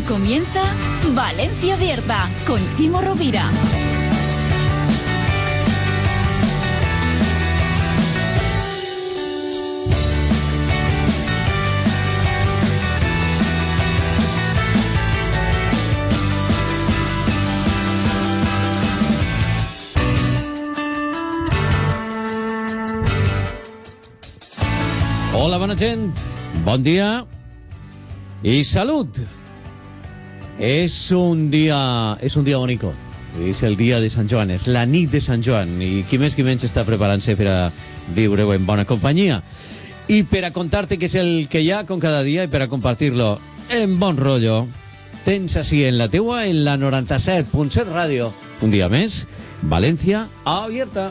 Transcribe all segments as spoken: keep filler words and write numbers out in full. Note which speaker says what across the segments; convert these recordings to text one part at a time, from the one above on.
Speaker 1: comienza Valencia Abierta con Chimo Rovira.
Speaker 2: Hola, bona gent, bon dia i salut. És un dia, és un dia bonico. És el dia de Sant Joan, és la nit de Sant Joan. I qui més qui menys està preparant-se per a viure-ho en bona companyia. I per a contar-te què és el que hi ha com cada dia i per a compartir-lo en bon rotllo, tens així en la teua, en la noranta-set punt set ràdio. Un dia més, València Abierta.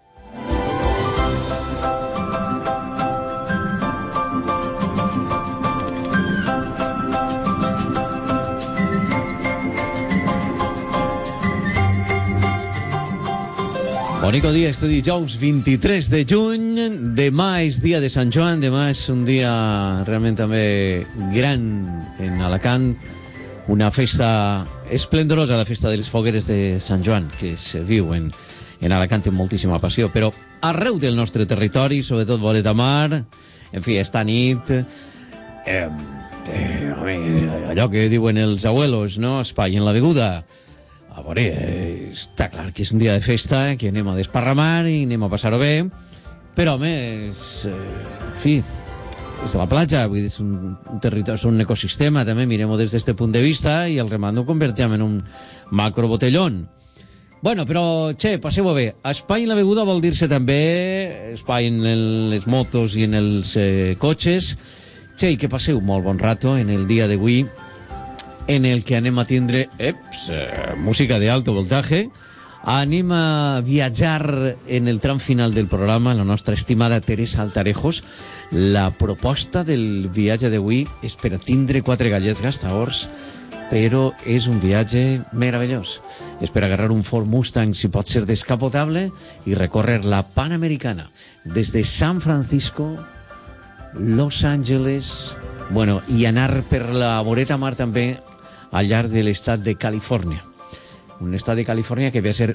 Speaker 2: Bonico dia, este dijous vint-i-tres de juny. Demà és dia de Sant Joan. Demà és un dia realment també gran en Alacant. Una festa esplendorosa, la festa de les fogueres de Sant Joan, que se viu en, en Alacant amb moltíssima passió. Però arreu del nostre territori, sobretot Bolet de Mar, en fi, esta nit, eh, eh, allò que diuen els abuelos, no? Espai en la beguda. A veure, eh, està clar que és un dia de festa, que anem a desparramar i anem a passar-ho bé, però, home, és, eh, en fi, és de la platja, vull dir, és un, un territori, és un ecosistema, també, mirem-ho des d'aquest punt de vista, i el remat no ho convertim en un macro botellón. Bueno, però, che, passeu-ho bé. Espai en la beguda vol dir-se també espai en el, les motos i en els eh, cotxes. Che, i que passeu molt bon rato en el dia d'avui, en el que anem a tindre eps, eh, música de alto voltaje. Anem a viatjar en el tram final del programa, la nostra estimada Teresa Altarejos. La proposta del viatge d'avui és per a tindre quatre gallets gastaors, però és un viatge meravellós. És per agarrar un Ford Mustang, si pot ser descapotable, i recórrer la Panamericana des de San Francisco, Los Angeles, bueno, i anar per la voreta mar també al llarg de l'estat de Califòrnia. Un estat de Califòrnia que ve a ser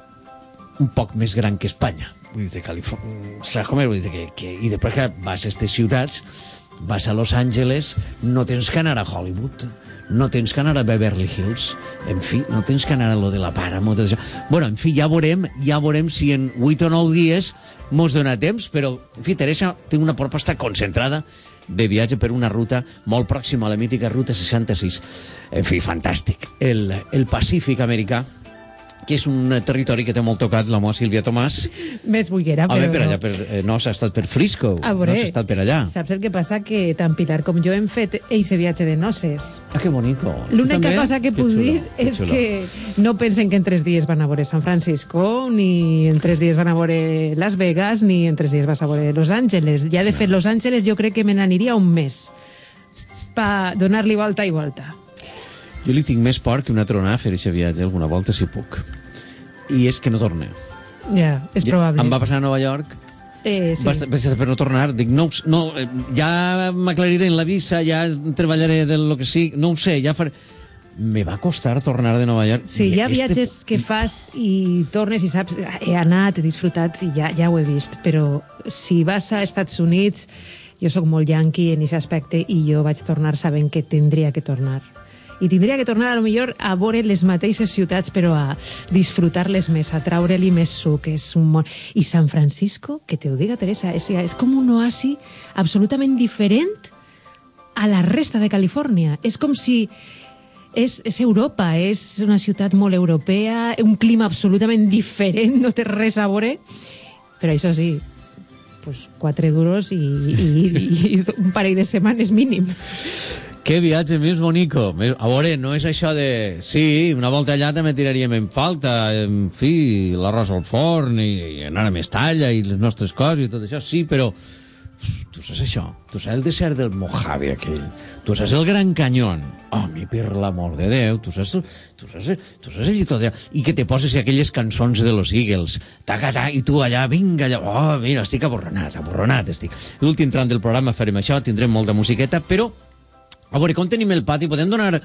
Speaker 2: un poc més gran que Espanya. Vull dir, Califòrnia... Saps com és? Vull dir que, que... I després que vas a aquestes ciutats, vas a Los Angeles, no tens que anar a Hollywood, no tens que anar a Beverly Hills, en fi, no tens que anar a lo de la Paramount. Bueno, en fi, ja veurem, ja veurem si en vuit o nou dies mos dona temps, però, en fi, Teresa té una proposta concentrada de viatge per una ruta molt pròxima a la mítica ruta seixanta-sis. En fi, fantàstic. El, el Pacífic americà, que és un territori que té molt tocat la meva Sílvia Tomàs.
Speaker 3: Més buiguera, però...
Speaker 2: A veure, per allà, per, eh, no s'ha estat per Frisco,
Speaker 3: a veure,
Speaker 2: no s'ha estat per allà.
Speaker 3: Saps el que passa? Que tant Pilar com jo hem fet eixe viatge de noces.
Speaker 2: Ah, que bonico.
Speaker 3: L'única cosa que puc dir és que no pensen que en tres dies van a veure San Francisco, ni en tres dies van a veure Las Vegas, ni en tres dies vas a veure Los Angeles. Ja, de fet, Los Angeles jo crec que me n'aniria un mes per donar-li volta i volta.
Speaker 2: Jo li tinc més por que una tronada a fer aquest viatge alguna volta, si puc. I és que no torne.
Speaker 3: Ja, és
Speaker 2: ja,
Speaker 3: probable.
Speaker 2: Em va passar a Nova York,
Speaker 3: eh, sí.
Speaker 2: Basta, per no tornar. Dic, no, no, ja m'aclariré en la visa, ja treballaré de lo que sigui, no ho sé, ja faré... Me va costar tornar de Nova York.
Speaker 3: Sí, hi ha viatges este... que fas i tornes i saps, he anat, he disfrutat i ja, ja ho he vist, però si vas a Estats Units, jo sóc molt yanqui en aquest aspecte i jo vaig tornar sabent que tindria que tornar. I tindria que tornar, a lo millor, a veure les mateixes ciutats, però a disfrutar-les més, a traure-li més suc. És un món... I San Francisco, que te ho diga, Teresa, és, és com un oasi absolutament diferent a la resta de Califòrnia. És com si... És, és Europa, és una ciutat molt europea, un clima absolutament diferent, no té res a veure, però això sí, pues, quatre duros i, i, i un parell de setmanes mínim.
Speaker 2: Que viatge més bonico. A veure, no és això de... Sí, una volta allà també tiraríem en falta, en fi, l'arròs al forn i, i anar a Mestalla i les nostres coses i tot això, sí, però... Tu saps això? Tu saps el desert del Mojave aquell? Tu saps el Gran Canyón? Home, per l'amor de Déu, tu saps, tu saps, tu saps allà tot allà. I que te poses aquelles cançons de los Eagles. T'ha casat i tu allà, vinga allà. Oh, mira, estic aborronat, aborronat estic. L'últim tram del programa farem això, tindrem molta musiqueta, però... A veure, com tenim el pati? Podem donar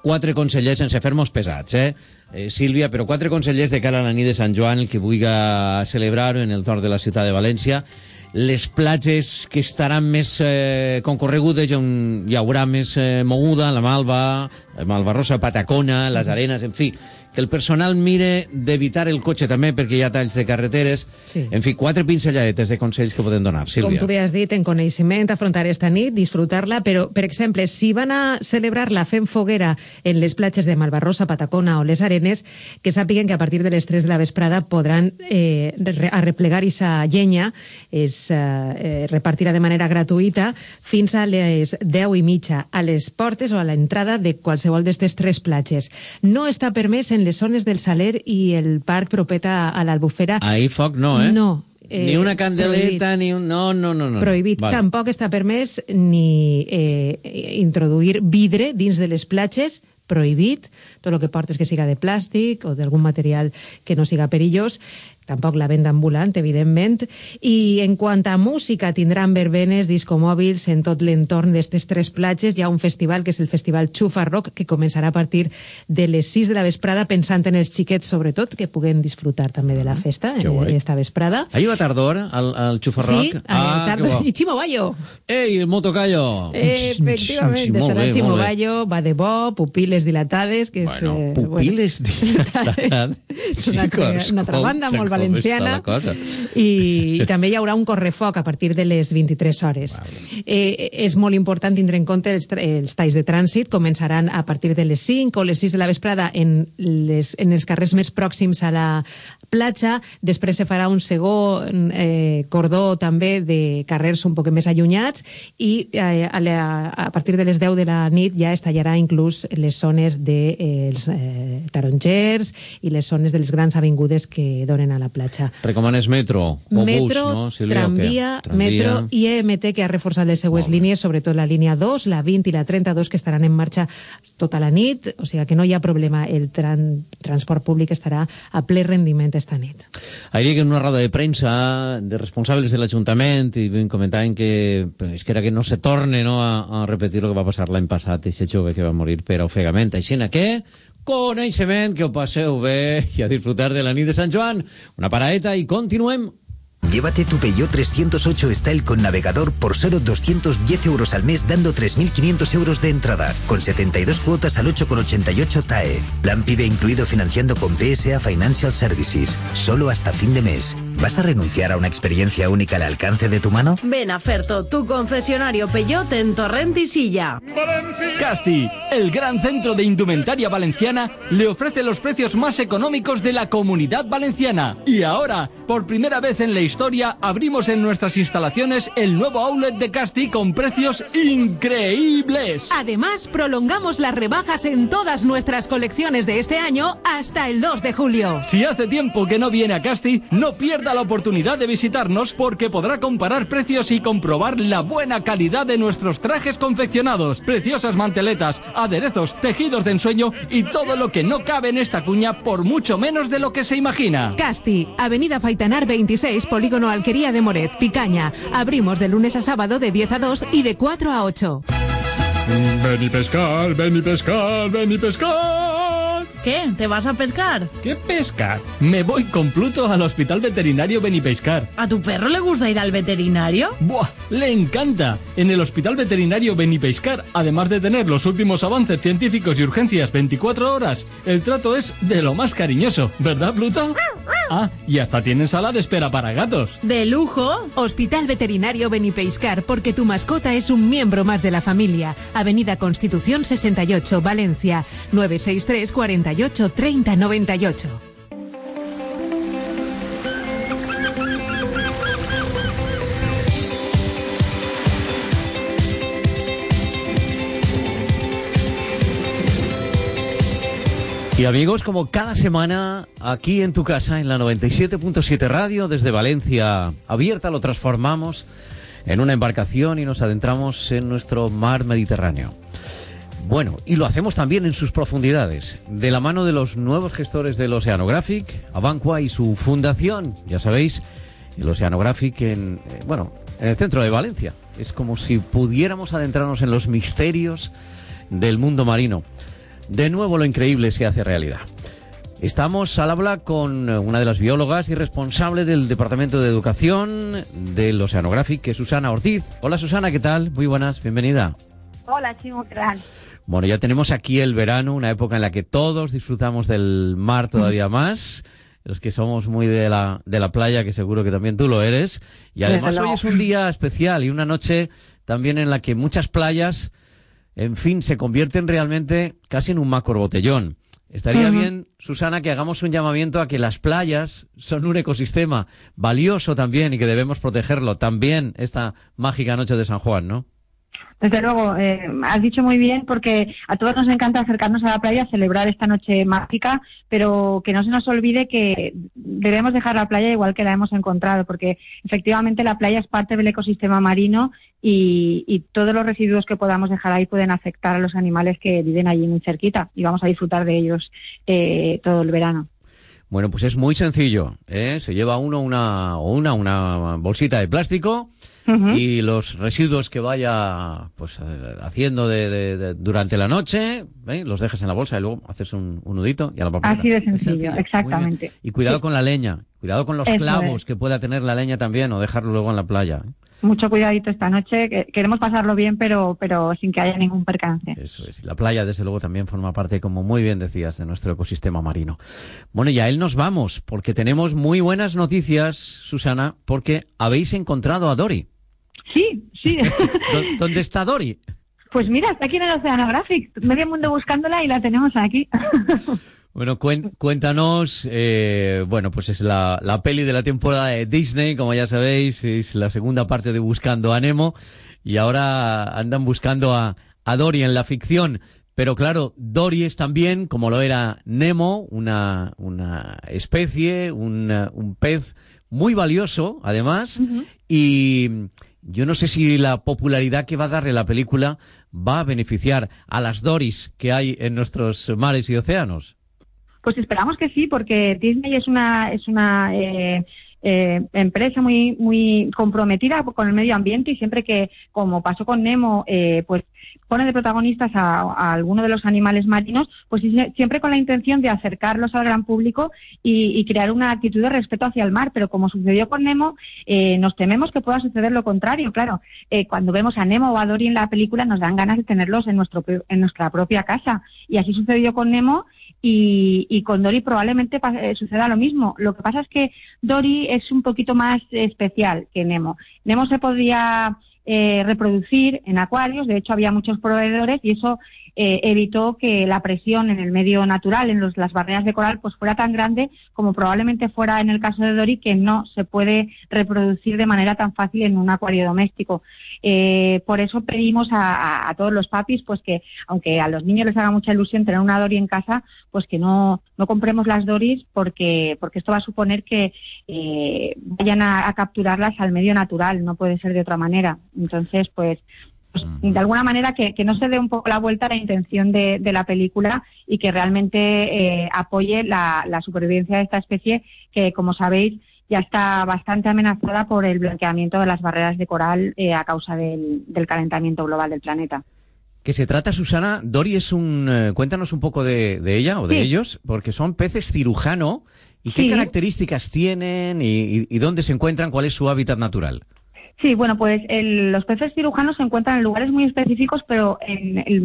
Speaker 2: quatre consellers, sense fer-nos pesats, eh? eh? Sílvia, però quatre consellers de cara a la nit de Sant Joan, el que vulgui celebrar en el torn de la ciutat de València. Les platges que estaran més eh, concorregudes, on hi haurà més eh, moguda, la Malva, Malvarrosa, Patacona, les Arenes, en fi, que el personal mire d'evitar el cotxe també, perquè hi ha talls de carreteres.
Speaker 3: Sí.
Speaker 2: En fi, quatre pincelladetes de consells que poden donar, Sílvia.
Speaker 3: Com tu bé has dit, en coneixement, afrontar esta nit, disfrutar-la, però, per exemple, si van a celebrar-la fent foguera en les platges de Malvarrosa, Patacona o les Arenes, que sàpiguen que a partir de les tres de la vesprada podran eh, arreplegar esa llenya, es eh, repartirà de manera gratuïta fins a les deu i mitja a les portes o a l'entrada de qualsevol d'aquestes tres platges. No està permès en les zones del Saler i el parc propeta a l'Albufera.
Speaker 2: Ahí foc no, eh?
Speaker 3: No. Eh,
Speaker 2: ni una candeleta, prohibit. Ni un... No, no, no. no.
Speaker 3: Prohibit. Vale. Tampoc està permès ni eh, introduir vidre dins de les platges, prohibit. Tot el que portes que siga de plàstic o d'algun material que no siga perillós. Tampoc la venda ambulant, evidentment. I en quant a música, tindran verbenes, discomòbils en tot l'entorn d'estes tres platges. Hi ha un festival, que és el Festival Xufa Rock, que començarà a partir de les sis de la vesprada, pensant en els xiquets, sobretot, que puguen disfrutar també de la festa en esta vesprada.
Speaker 2: Ahí va tardor, al, al Xufa Rock?
Speaker 3: Sí, ah, tardor. I Chimo Bayo.
Speaker 2: Ei, el Motocayo.
Speaker 3: Eh, efectivament, estarà Chimo Bayo, va de bo, Pupiles dilatades, que és...
Speaker 2: Bueno, eh, Pupiles bueno, dilatades.
Speaker 3: És una, una altra banda molt valenciana, i, i també hi haurà un correfoc a partir de les vint-i-tres hores. Vale. Eh, és molt important tindre en compte els, els talls de trànsit, començaran a partir de les cinc o les sis de la vesprada en, les, en els carrers més pròxims a la platja, després se farà un segon eh, cordó també de carrers un poc més allunyats i eh, a, la, a partir de les deu de la nit ja es tallarà inclús les zones dels de, eh, tarongers i les zones de les grans avingudes que donen a la platja.
Speaker 2: Recomanes metro o
Speaker 3: metro,
Speaker 2: bus, no, Sílvia?
Speaker 3: Tramvia, tramvia, metro i E M T, que ha reforçat les seues línies, sobretot la línia dos, la vint i la trenta-dos, que estaran en marxa tota la nit, o sigui que no hi ha problema, el tran transport públic estarà a ple rendiment esta nit.
Speaker 2: Ahir en una roda de premsa de responsables de l'Ajuntament i comentaven que és que era que no se torne, no, a, a repetir el que va passar l'any passat, aquest jove que va morir per ofegament. Així que coneixement, que ho passeu bé i a disfrutar de la nit de Sant Joan. Una paraeta y continuem.
Speaker 4: Llévate tu Peugeot trescientos ocho Style con navegador por solo doscientos diez euros al mes, dando tres mil quinientos euros de entrada, con setenta y dos cuotas al ocho coma ochenta y ocho T A E. Plan PIBE incluido financiando con P S A Financial Services. Solo hasta fin de mes. ¿Vas a renunciar a una experiencia única al alcance de tu mano?
Speaker 5: Ven a Ferto, tu concesionario Peugeot en Torrent y Silla.
Speaker 6: Casti, el gran centro de indumentaria valenciana, le ofrece los precios más económicos de la Comunidad Valenciana. Y ahora, por primera vez en la historia, abrimos en nuestras instalaciones el nuevo outlet de Casti con precios increíbles.
Speaker 7: Además, prolongamos las rebajas en todas nuestras colecciones de este año hasta el dos de julio.
Speaker 6: Si hace tiempo que no viene a Casti, no pierda la oportunidad de visitarnos, porque podrá comparar precios y comprobar la buena calidad de nuestros trajes confeccionados, preciosas manteletas, aderezos, tejidos de ensueño y todo lo que no cabe en esta cuña por mucho menos de lo que se imagina.
Speaker 7: Casti, Avenida Faitanar veintiséis, Polígono Alquería de Moret, Picaña. Abrimos de lunes a sábado de diez a dos y de cuatro a ocho.
Speaker 8: Ven y pescar, ven y pescar, ven y pescar.
Speaker 5: ¿Qué? ¿Te vas a pescar?
Speaker 6: ¿Qué pescar? Me voy con Pluto al Hospital Veterinario Benipescar.
Speaker 5: ¿A tu perro le gusta ir al veterinario?
Speaker 6: ¡Buah! ¡Le encanta! En el Hospital Veterinario Benipescar, además de tener los últimos avances científicos y urgencias veinticuatro horas, el trato es de lo más cariñoso, ¿verdad, Pluto? Ah, y hasta tienen sala de espera para gatos.
Speaker 5: ¡De lujo!
Speaker 7: Hospital Veterinario Benipescar, porque tu mascota es un miembro más de la familia. Avenida Constitución sesenta y ocho, Valencia, nueve seis tres, cuarenta y ocho, treinta, noventa y ocho.
Speaker 2: Y amigos, como cada semana, aquí en tu casa, en la noventa y siete punto siete Radio, desde Valencia Abierta, lo transformamos en una embarcación y nos adentramos en nuestro mar Mediterráneo. Bueno, y lo hacemos también en sus profundidades, de la mano de los nuevos gestores del Oceanographic, Abancua y su fundación, ya sabéis, el Oceanographic en, eh, bueno, en el centro de Valencia. Es como si pudiéramos adentrarnos en los misterios del mundo marino. de nuevo lo increíble se hace realidad. Estamos al habla con una de las biólogas y responsable del Departamento de Educación del Oceanographic, que es Susana Ortiz. Hola Susana, ¿qué tal? Muy buenas, bienvenida.
Speaker 9: Hola, Chimo, ¿qué tal?
Speaker 2: Bueno, ya tenemos aquí el verano, una época en la que todos disfrutamos del mar todavía más. Los que somos muy de la, de la playa, que seguro que también tú lo eres. Y además hoy es un día especial y una noche también en la que muchas playas, en fin, se convierten realmente casi en un macro botellón. Estaría uh-huh. bien, Susana, que hagamos un llamamiento a que las playas son un ecosistema valioso también y que debemos protegerlo también esta mágica noche de San Juan, ¿no?
Speaker 9: Desde luego, eh, has dicho muy bien, porque a todos nos encanta acercarnos a la playa, celebrar esta noche mágica, pero que no se nos olvide que debemos dejar la playa igual que la hemos encontrado, porque efectivamente la playa es parte del ecosistema marino y, y todos los residuos que podamos dejar ahí pueden afectar a los animales que viven allí muy cerquita y vamos a disfrutar de ellos eh, todo el verano.
Speaker 2: Bueno, pues es muy sencillo, ¿eh? Se lleva uno una o una, una bolsita de plástico. Uh-huh. Y los residuos que vaya pues haciendo de, de, de, durante la noche, ¿eh? Los dejas en la bolsa y luego haces un, un nudito y a la papelera.
Speaker 9: Así de sencillo, sencillo. Exactamente.
Speaker 2: Y cuidado
Speaker 9: sí.
Speaker 2: con la leña, cuidado con los Eso clavos es. que pueda tener la leña también o dejarlo luego en la playa, ¿eh?
Speaker 9: Mucho cuidadito esta noche, que queremos pasarlo bien, pero pero sin que haya ningún percance.
Speaker 2: Eso es. La playa, desde luego, también forma parte, como muy bien decías, de nuestro ecosistema marino. Bueno, y a él nos vamos, porque tenemos muy buenas noticias, Susana, porque habéis encontrado a Dory.
Speaker 9: Sí, sí.
Speaker 2: ¿Dónde está Dory?
Speaker 9: Pues mira, está aquí en el Oceanographic, medio mundo buscándola y la tenemos aquí.
Speaker 2: Bueno, cuéntanos, eh, bueno, pues es la, la peli de la temporada de Disney, como ya sabéis, es la segunda parte de Buscando a Nemo, y ahora andan buscando a, a Dory en la ficción. Pero claro, Dory es también, como lo era Nemo, una, una especie, un, un pez muy valioso, además, uh-huh. y yo no sé si la popularidad que va a darle la película va a beneficiar a las Dorys que hay en nuestros mares y océanos.
Speaker 9: Pues esperamos que sí, porque Disney es una es una eh, eh, empresa muy muy comprometida con el medio ambiente y siempre que, como pasó con Nemo, eh, pues pone de protagonistas a, a alguno de los animales marinos, pues siempre con la intención de acercarlos al gran público y, y crear una actitud de respeto hacia el mar. Pero como sucedió con Nemo, eh, nos tememos que pueda suceder lo contrario. Claro, eh, cuando vemos a Nemo o a Dory en la película nos dan ganas de tenerlos en nuestro en nuestra propia casa. Y así sucedió con Nemo y, y con Dory probablemente eh, suceda lo mismo. Lo que pasa es que Dory es un poquito más especial que Nemo. Nemo se podía Eh, reproducir en acuarios, de hecho había muchos proveedores y eso eh, evitó que la presión en el medio natural, en los, las barreras de coral, pues fuera tan grande como probablemente fuera en el caso de Dory, que no se puede reproducir de manera tan fácil en un acuario doméstico. Eh, por eso pedimos a, a, a todos los papis, pues que aunque a los niños les haga mucha ilusión tener una Dory en casa, pues que no, no compremos las Dorys porque, porque esto va a suponer que eh, vayan a, a capturarlas al medio natural, no puede ser de otra manera. Entonces, pues, pues de alguna manera que, que no se dé un poco la vuelta a la intención de, de la película y que realmente eh, apoye la, la supervivencia de esta especie que, como sabéis, ya está bastante amenazada por el blanqueamiento de las barreras de coral eh, a causa del, del calentamiento global del planeta.
Speaker 2: ¿Qué se trata, Susana? Dory es un... Eh, cuéntanos un poco de, de ella o de sí. ellos, porque son peces cirujano. ¿Y qué sí. características tienen y, y, y dónde se encuentran? ¿Cuál es su hábitat natural?
Speaker 9: Sí, bueno, pues el, los peces cirujanos se encuentran en lugares muy específicos, pero en el,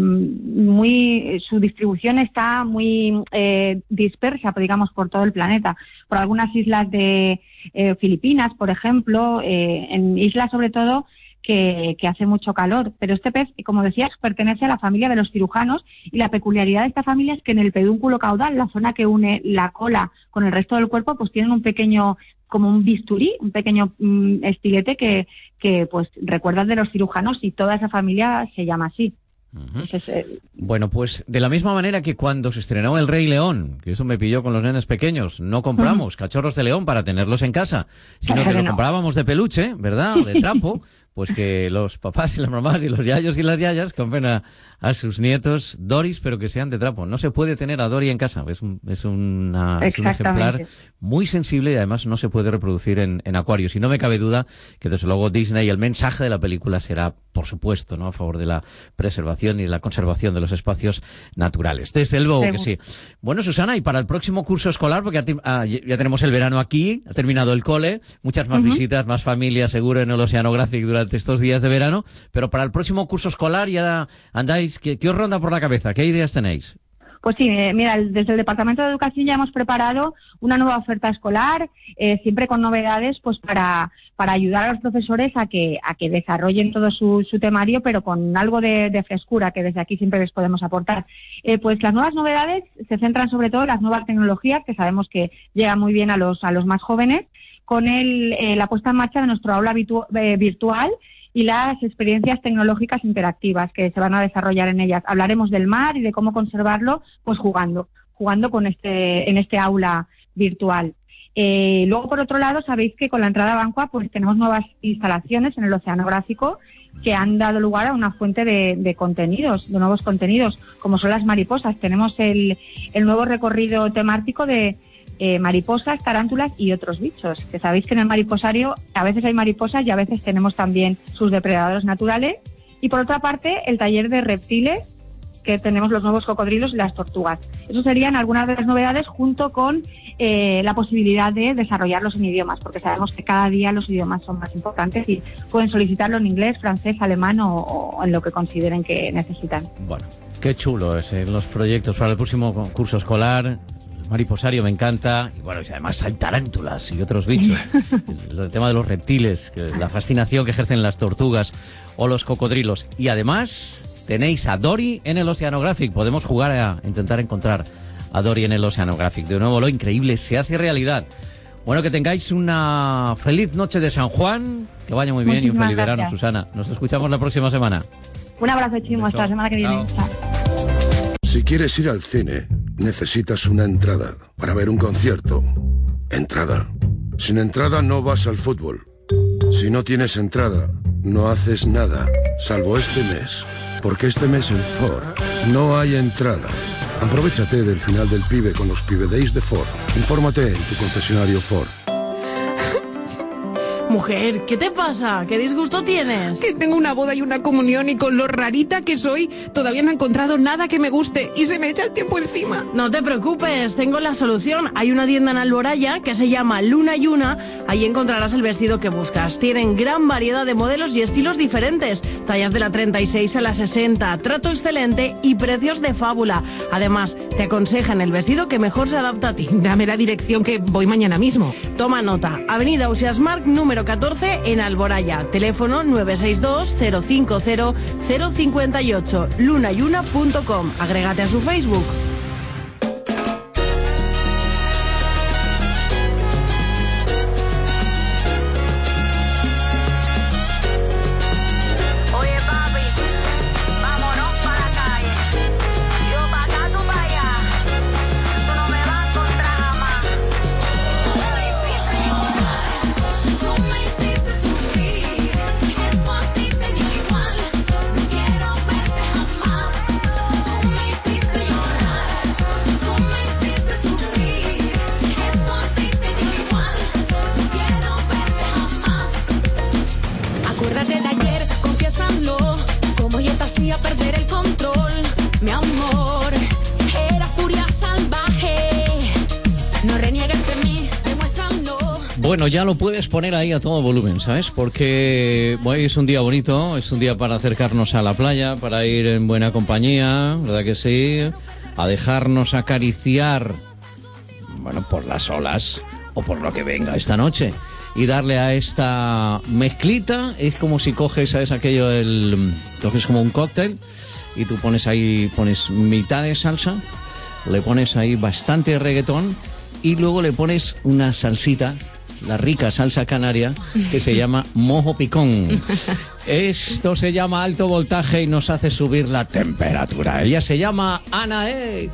Speaker 9: muy su distribución está muy eh, dispersa, digamos, por todo el planeta. Por algunas islas de eh, Filipinas, por ejemplo, eh, en islas sobre todo que, que hace mucho calor. Pero este pez, como decías, pertenece a la familia de los cirujanos y la peculiaridad de esta familia es que en el pedúnculo caudal, la zona que une la cola con el resto del cuerpo, pues tienen un pequeño, como un bisturí, un pequeño mm, estilete que, que pues recuerda de los cirujanos y toda esa familia se llama así.
Speaker 2: Uh-huh. Es el... Bueno, pues de la misma manera que cuando se estrenó El Rey León, que eso me pilló con los nenes pequeños, no compramos uh-huh. cachorros de león para tenerlos en casa, sino claro que lo no. comprábamos de peluche, ¿verdad? O de trapo, pues que los papás y las mamás y los yayos y las yayas compren a, a sus nietos Doris, pero que sean de trapo. No se puede tener a Dory en casa, es un, es una, es un ejemplar muy sensible y además no se puede reproducir en, en acuarios. Y no me cabe duda que desde luego Disney, el mensaje de la película será, por supuesto, ¿no?, a favor de la preservación y la conservación de los espacios naturales. Desde luego que sí. Bueno, Susana, y para el próximo curso escolar, porque ya, ya tenemos el verano aquí, ha terminado el cole, muchas más uh-huh. visitas, más familias seguro en el Oceanographic durante estos días de verano, pero para el próximo curso escolar ya andáis, ¿qué, qué os ronda por la cabeza? ¿Qué ideas tenéis?
Speaker 9: Pues sí, eh, mira, desde el Departamento de Educación ya hemos preparado una nueva oferta escolar, eh, siempre con novedades, pues para, para ayudar a los profesores a que, a que desarrollen todo su, su temario, pero con algo de, de frescura que desde aquí siempre les podemos aportar. Eh, pues las nuevas novedades se centran sobre todo en las nuevas tecnologías, que sabemos que llegan muy bien a los, a los más jóvenes, con el, eh, la puesta en marcha de nuestro aula virtu- eh, virtual y las experiencias tecnológicas interactivas que se van a desarrollar en ellas. Hablaremos del mar y de cómo conservarlo, pues jugando, jugando con este, en este aula virtual. Eh, luego, por otro lado, sabéis que con la entrada a Bancua pues tenemos nuevas instalaciones en el Oceanográfico que han dado lugar a una fuente de, de contenidos, de nuevos contenidos, como son las mariposas. Tenemos el, el nuevo recorrido temático de Eh, mariposas, tarántulas y otros bichos, que sabéis que en el mariposario a veces hay mariposas y a veces tenemos también sus depredadores naturales. Y por otra parte, el taller de reptiles, que tenemos los nuevos cocodrilos y las tortugas. Eso serían algunas de las novedades, junto con eh, la posibilidad de desarrollarlos en idiomas, porque sabemos que cada día los idiomas son más importantes y pueden solicitarlo en inglés, francés, alemán o, o en lo que consideren que necesitan.
Speaker 2: Bueno, qué chulo es, eh, los proyectos para el próximo curso escolar. Mariposario me encanta, y bueno, y además hay tarántulas y otros bichos. el, el tema de los reptiles, que la fascinación que ejercen las tortugas o los cocodrilos. Y además tenéis a Dory en el Oceanographic. Podemos jugar a intentar encontrar a Dory en el Oceanographic. De nuevo, lo increíble se hace realidad. Bueno, que tengáis una feliz noche de San Juan, que vaya muy bien. Muchísimas y un feliz gracias. Verano, Susana. Nos escuchamos la próxima semana.
Speaker 9: Un abrazo, Chimo, hasta la semana que viene. Chao.
Speaker 10: Si quieres ir al cine, necesitas una entrada para ver un concierto. Entrada. Sin entrada no vas al fútbol. Si no tienes entrada, no haces nada, salvo este mes. Porque este mes en Ford no hay entrada. Aprovechate del final del Pibe con los Pibe Days de Ford. Infórmate en tu concesionario Ford.
Speaker 5: Mujer, ¿qué te pasa? ¿Qué disgusto tienes?
Speaker 11: Que tengo una boda y una comunión y con lo rarita que soy, todavía no he encontrado nada que me guste y se me echa el tiempo encima.
Speaker 5: No te preocupes, tengo la solución. Hay una tienda en Alboraya que se llama Luna y Una. Ahí encontrarás el vestido que buscas. Tienen gran variedad de modelos y estilos diferentes. Tallas de la treinta y seis a la sesenta, trato excelente y precios de fábula. Además, te aconsejan el vestido que mejor se adapta a ti.
Speaker 11: Dame la dirección que voy mañana mismo.
Speaker 5: Toma nota. Avenida Usiasmarc, número catorce en Alboraya. Teléfono nueve seis dos cero cinco cero cero cinco ocho. lunayuna punto com. Agrégate a su Facebook.
Speaker 2: Bueno, ya lo puedes poner ahí a todo volumen, ¿sabes? Porque hoy es un día bonito, es un día para acercarnos a la playa, para ir en buena compañía, ¿verdad que sí? A dejarnos acariciar, bueno, por las olas o por lo que venga esta noche. Y darle a esta mezclita, es como si coges, ¿sabes? Aquello, el, coges como un cóctel y tú pones ahí, pones mitad de salsa, le pones ahí bastante reggaetón y luego le pones una salsita, la rica salsa canaria, que se llama mojo picón. Esto se llama alto voltaje y nos hace subir la temperatura. Ella se llama Ana E.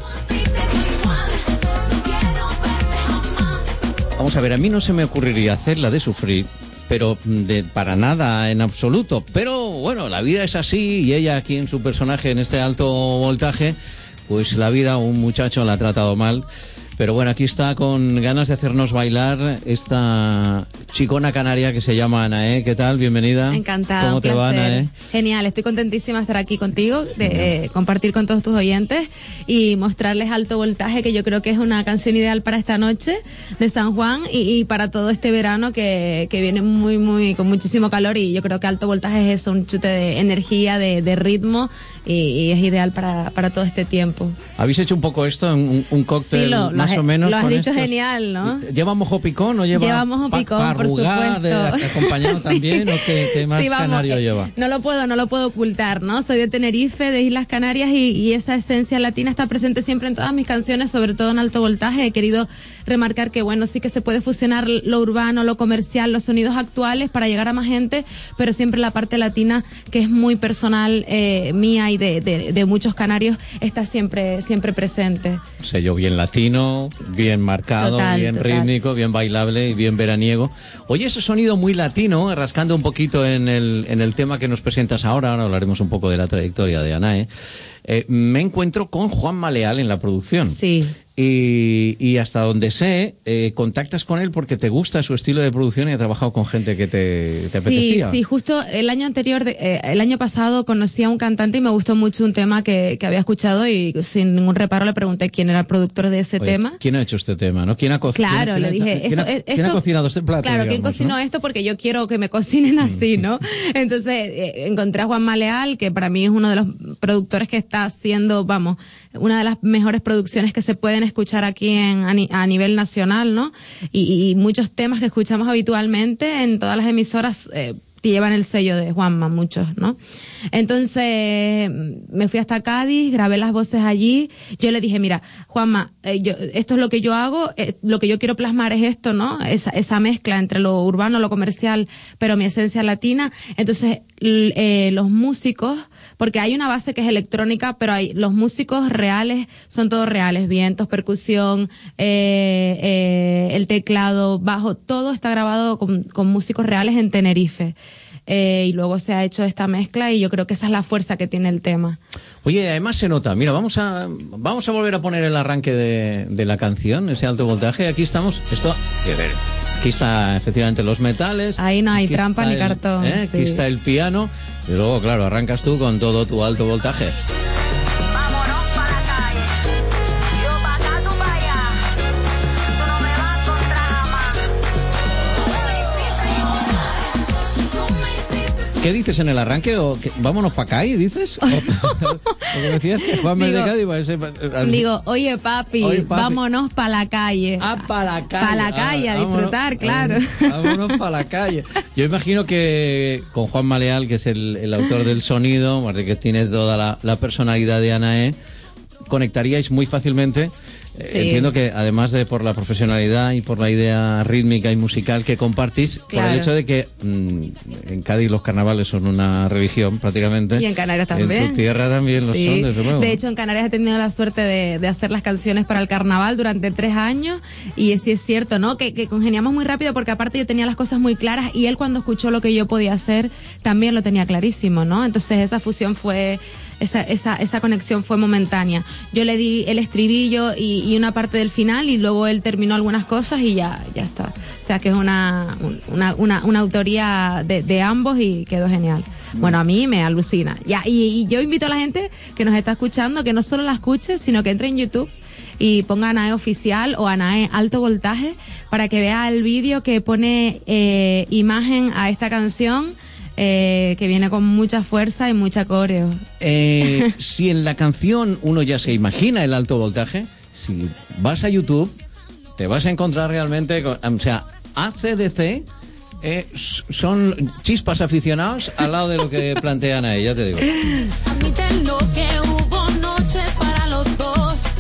Speaker 2: Vamos a ver, a mí no se me ocurriría hacerla de sufrir, pero de, para nada en absoluto. Pero bueno, la vida es así y ella aquí en su personaje, en este alto voltaje, pues la vida, un muchacho la ha tratado mal. Pero bueno, aquí está con ganas de hacernos bailar esta chicona canaria que se llama Anaé. ¿Qué tal? Bienvenida.
Speaker 12: Encantada.
Speaker 2: ¿Cómo te va, Anaé?
Speaker 12: Genial, estoy contentísima de estar aquí contigo, de eh, compartir con todos tus oyentes y mostrarles Alto Voltaje, que yo creo que es una canción ideal para esta noche de San Juan y, y para todo este verano que, que viene muy, muy, con muchísimo calor, y yo creo que Alto Voltaje es eso, un chute de energía, de, de ritmo, y, y es ideal para, para todo este tiempo.
Speaker 2: ¿Habéis hecho un poco esto, un, un cóctel
Speaker 12: sí, lo,
Speaker 2: más
Speaker 12: lo has,
Speaker 2: o menos?
Speaker 12: Lo has dicho
Speaker 2: estos?
Speaker 12: Genial, ¿no?
Speaker 2: ¿Lleva mojo picón o lleva
Speaker 12: lleva mojo picón,
Speaker 2: pa
Speaker 12: por supuesto?
Speaker 2: De, acompañado sí. también, ¿o qué, qué más
Speaker 12: sí, vamos,
Speaker 2: canario
Speaker 12: eh,
Speaker 2: lleva?
Speaker 12: No lo puedo, no lo puedo ocultar, ¿no? Soy de Tenerife, de Islas Canarias, y, y esa esencia latina está presente siempre en todas mis canciones, sobre todo en Alto Voltaje. He querido remarcar que, bueno, sí que se puede fusionar lo urbano, lo comercial, los sonidos actuales para llegar a más gente, pero siempre la parte latina, que es muy personal, eh, mía y de, de, de muchos canarios, está siempre, siempre presente.
Speaker 2: Sello bien latino, bien marcado, total, bien total. rítmico, bien bailable y bien veraniego. Oye, ese sonido muy latino, rascando un poquito en el, en el tema que nos presentas ahora, ahora hablaremos un poco de la trayectoria de Anaé. Eh, me encuentro con Juanma Leal en la producción.
Speaker 12: Sí.
Speaker 2: Y, y hasta donde sé, eh, contactas con él porque te gusta su estilo de producción y ha trabajado con gente que te, te
Speaker 12: sí,
Speaker 2: apetecía.
Speaker 12: Sí, justo el año anterior, de, eh, el año pasado conocí a un cantante y me gustó mucho un tema que, que había escuchado, y sin ningún reparo le pregunté quién era el productor de ese
Speaker 2: Oye,
Speaker 12: tema.
Speaker 2: ¿Quién ha hecho este tema? ¿No? ¿Quién ha cocinado?
Speaker 12: Claro, le dije,
Speaker 2: ¿quién,
Speaker 12: esto,
Speaker 2: ha,
Speaker 12: esto,
Speaker 2: ¿quién ha cocinado este plato?
Speaker 12: Claro,
Speaker 2: digamos,
Speaker 12: ¿quién cocinó
Speaker 2: ¿no?
Speaker 12: esto? Porque yo quiero que me cocinen así, ¿no? Entonces eh, encontré a Juanma Leal, que para mí es uno de los productores que está haciendo, vamos, una de las mejores producciones que se pueden escuchar aquí en, a, ni, a nivel nacional, ¿no? Y, y muchos temas que escuchamos habitualmente en todas las emisoras eh, llevan el sello de Juanma, muchos, ¿no? Entonces me fui hasta Cádiz, grabé las voces allí. Yo le dije, mira, Juanma, eh, yo, esto es lo que yo hago, eh, lo que yo quiero plasmar es esto, ¿no? Esa, esa mezcla entre lo urbano, lo comercial, pero mi esencia latina. Entonces eh, los músicos, porque hay una base que es electrónica, pero hay los músicos reales, son todos reales, vientos, percusión, eh, eh, el teclado, bajo, todo está grabado con, con músicos reales en Tenerife. Eh, y luego se ha hecho esta mezcla, y yo creo que esa es la fuerza que tiene el tema.
Speaker 2: Oye, además se nota, mira, vamos a vamos a volver a poner el arranque de, de la canción, ese Alto Voltaje. Aquí estamos, esto, aquí está efectivamente los metales.
Speaker 12: Ahí no hay trampa ni el, cartón.
Speaker 2: ¿eh?
Speaker 12: Sí.
Speaker 2: Aquí está el piano, y luego, claro, arrancas tú con todo tu Alto Voltaje. ¿Qué dices en el arranque? ¿O que, vámonos para acá y dices? ¿O, o que decías que Juan digo, de Cádiz va a ser, a,
Speaker 12: digo, oye papi, oye, papi. vámonos para la calle.
Speaker 2: Ah, para la calle.
Speaker 12: Para la calle, ah, a disfrutar, vámonos, claro.
Speaker 2: Vámonos para la calle. Yo imagino que con Juanma Leal, que es el, el autor del sonido, que tiene toda la, la personalidad de Anaé, conectaríais muy fácilmente. Sí. Entiendo que además de por la profesionalidad y por la idea rítmica y musical que compartís, claro, por el hecho de que mmm, en Cádiz los carnavales son una religión prácticamente.
Speaker 12: Y en Canarias también.
Speaker 2: En tu tierra también lo
Speaker 12: sí.
Speaker 2: son, desde luego.
Speaker 12: De hecho, en Canarias he tenido la suerte de, de hacer las canciones para el carnaval durante tres años, y sí es cierto, ¿no? Que, que congeniamos muy rápido, porque aparte yo tenía las cosas muy claras, y él, cuando escuchó lo que yo podía hacer, también lo tenía clarísimo, ¿no? Entonces esa fusión fue... Esa, esa, esa conexión fue momentánea. Yo le di el estribillo y, y una parte del final, y luego él terminó algunas cosas y ya, ya está. O sea que es una, una, una, una autoría de, de ambos, y quedó genial. Bueno, a mí me alucina. Ya, y, y yo invito a la gente que nos está escuchando que no solo la escuche, sino que entre en YouTube y ponga Anaé Oficial o Anaé Alto Voltaje para que vea el vídeo que pone eh, imagen a esta canción. Eh, que viene con mucha fuerza y mucha coreo.
Speaker 2: Eh, si en la canción uno ya se imagina el Alto Voltaje, si vas a YouTube, te vas a encontrar realmente, o sea, A C D C eh, son chispas aficionados al lado de lo que plantean ahí, ya te digo.
Speaker 1: Admítelo que hubo noches para los dos.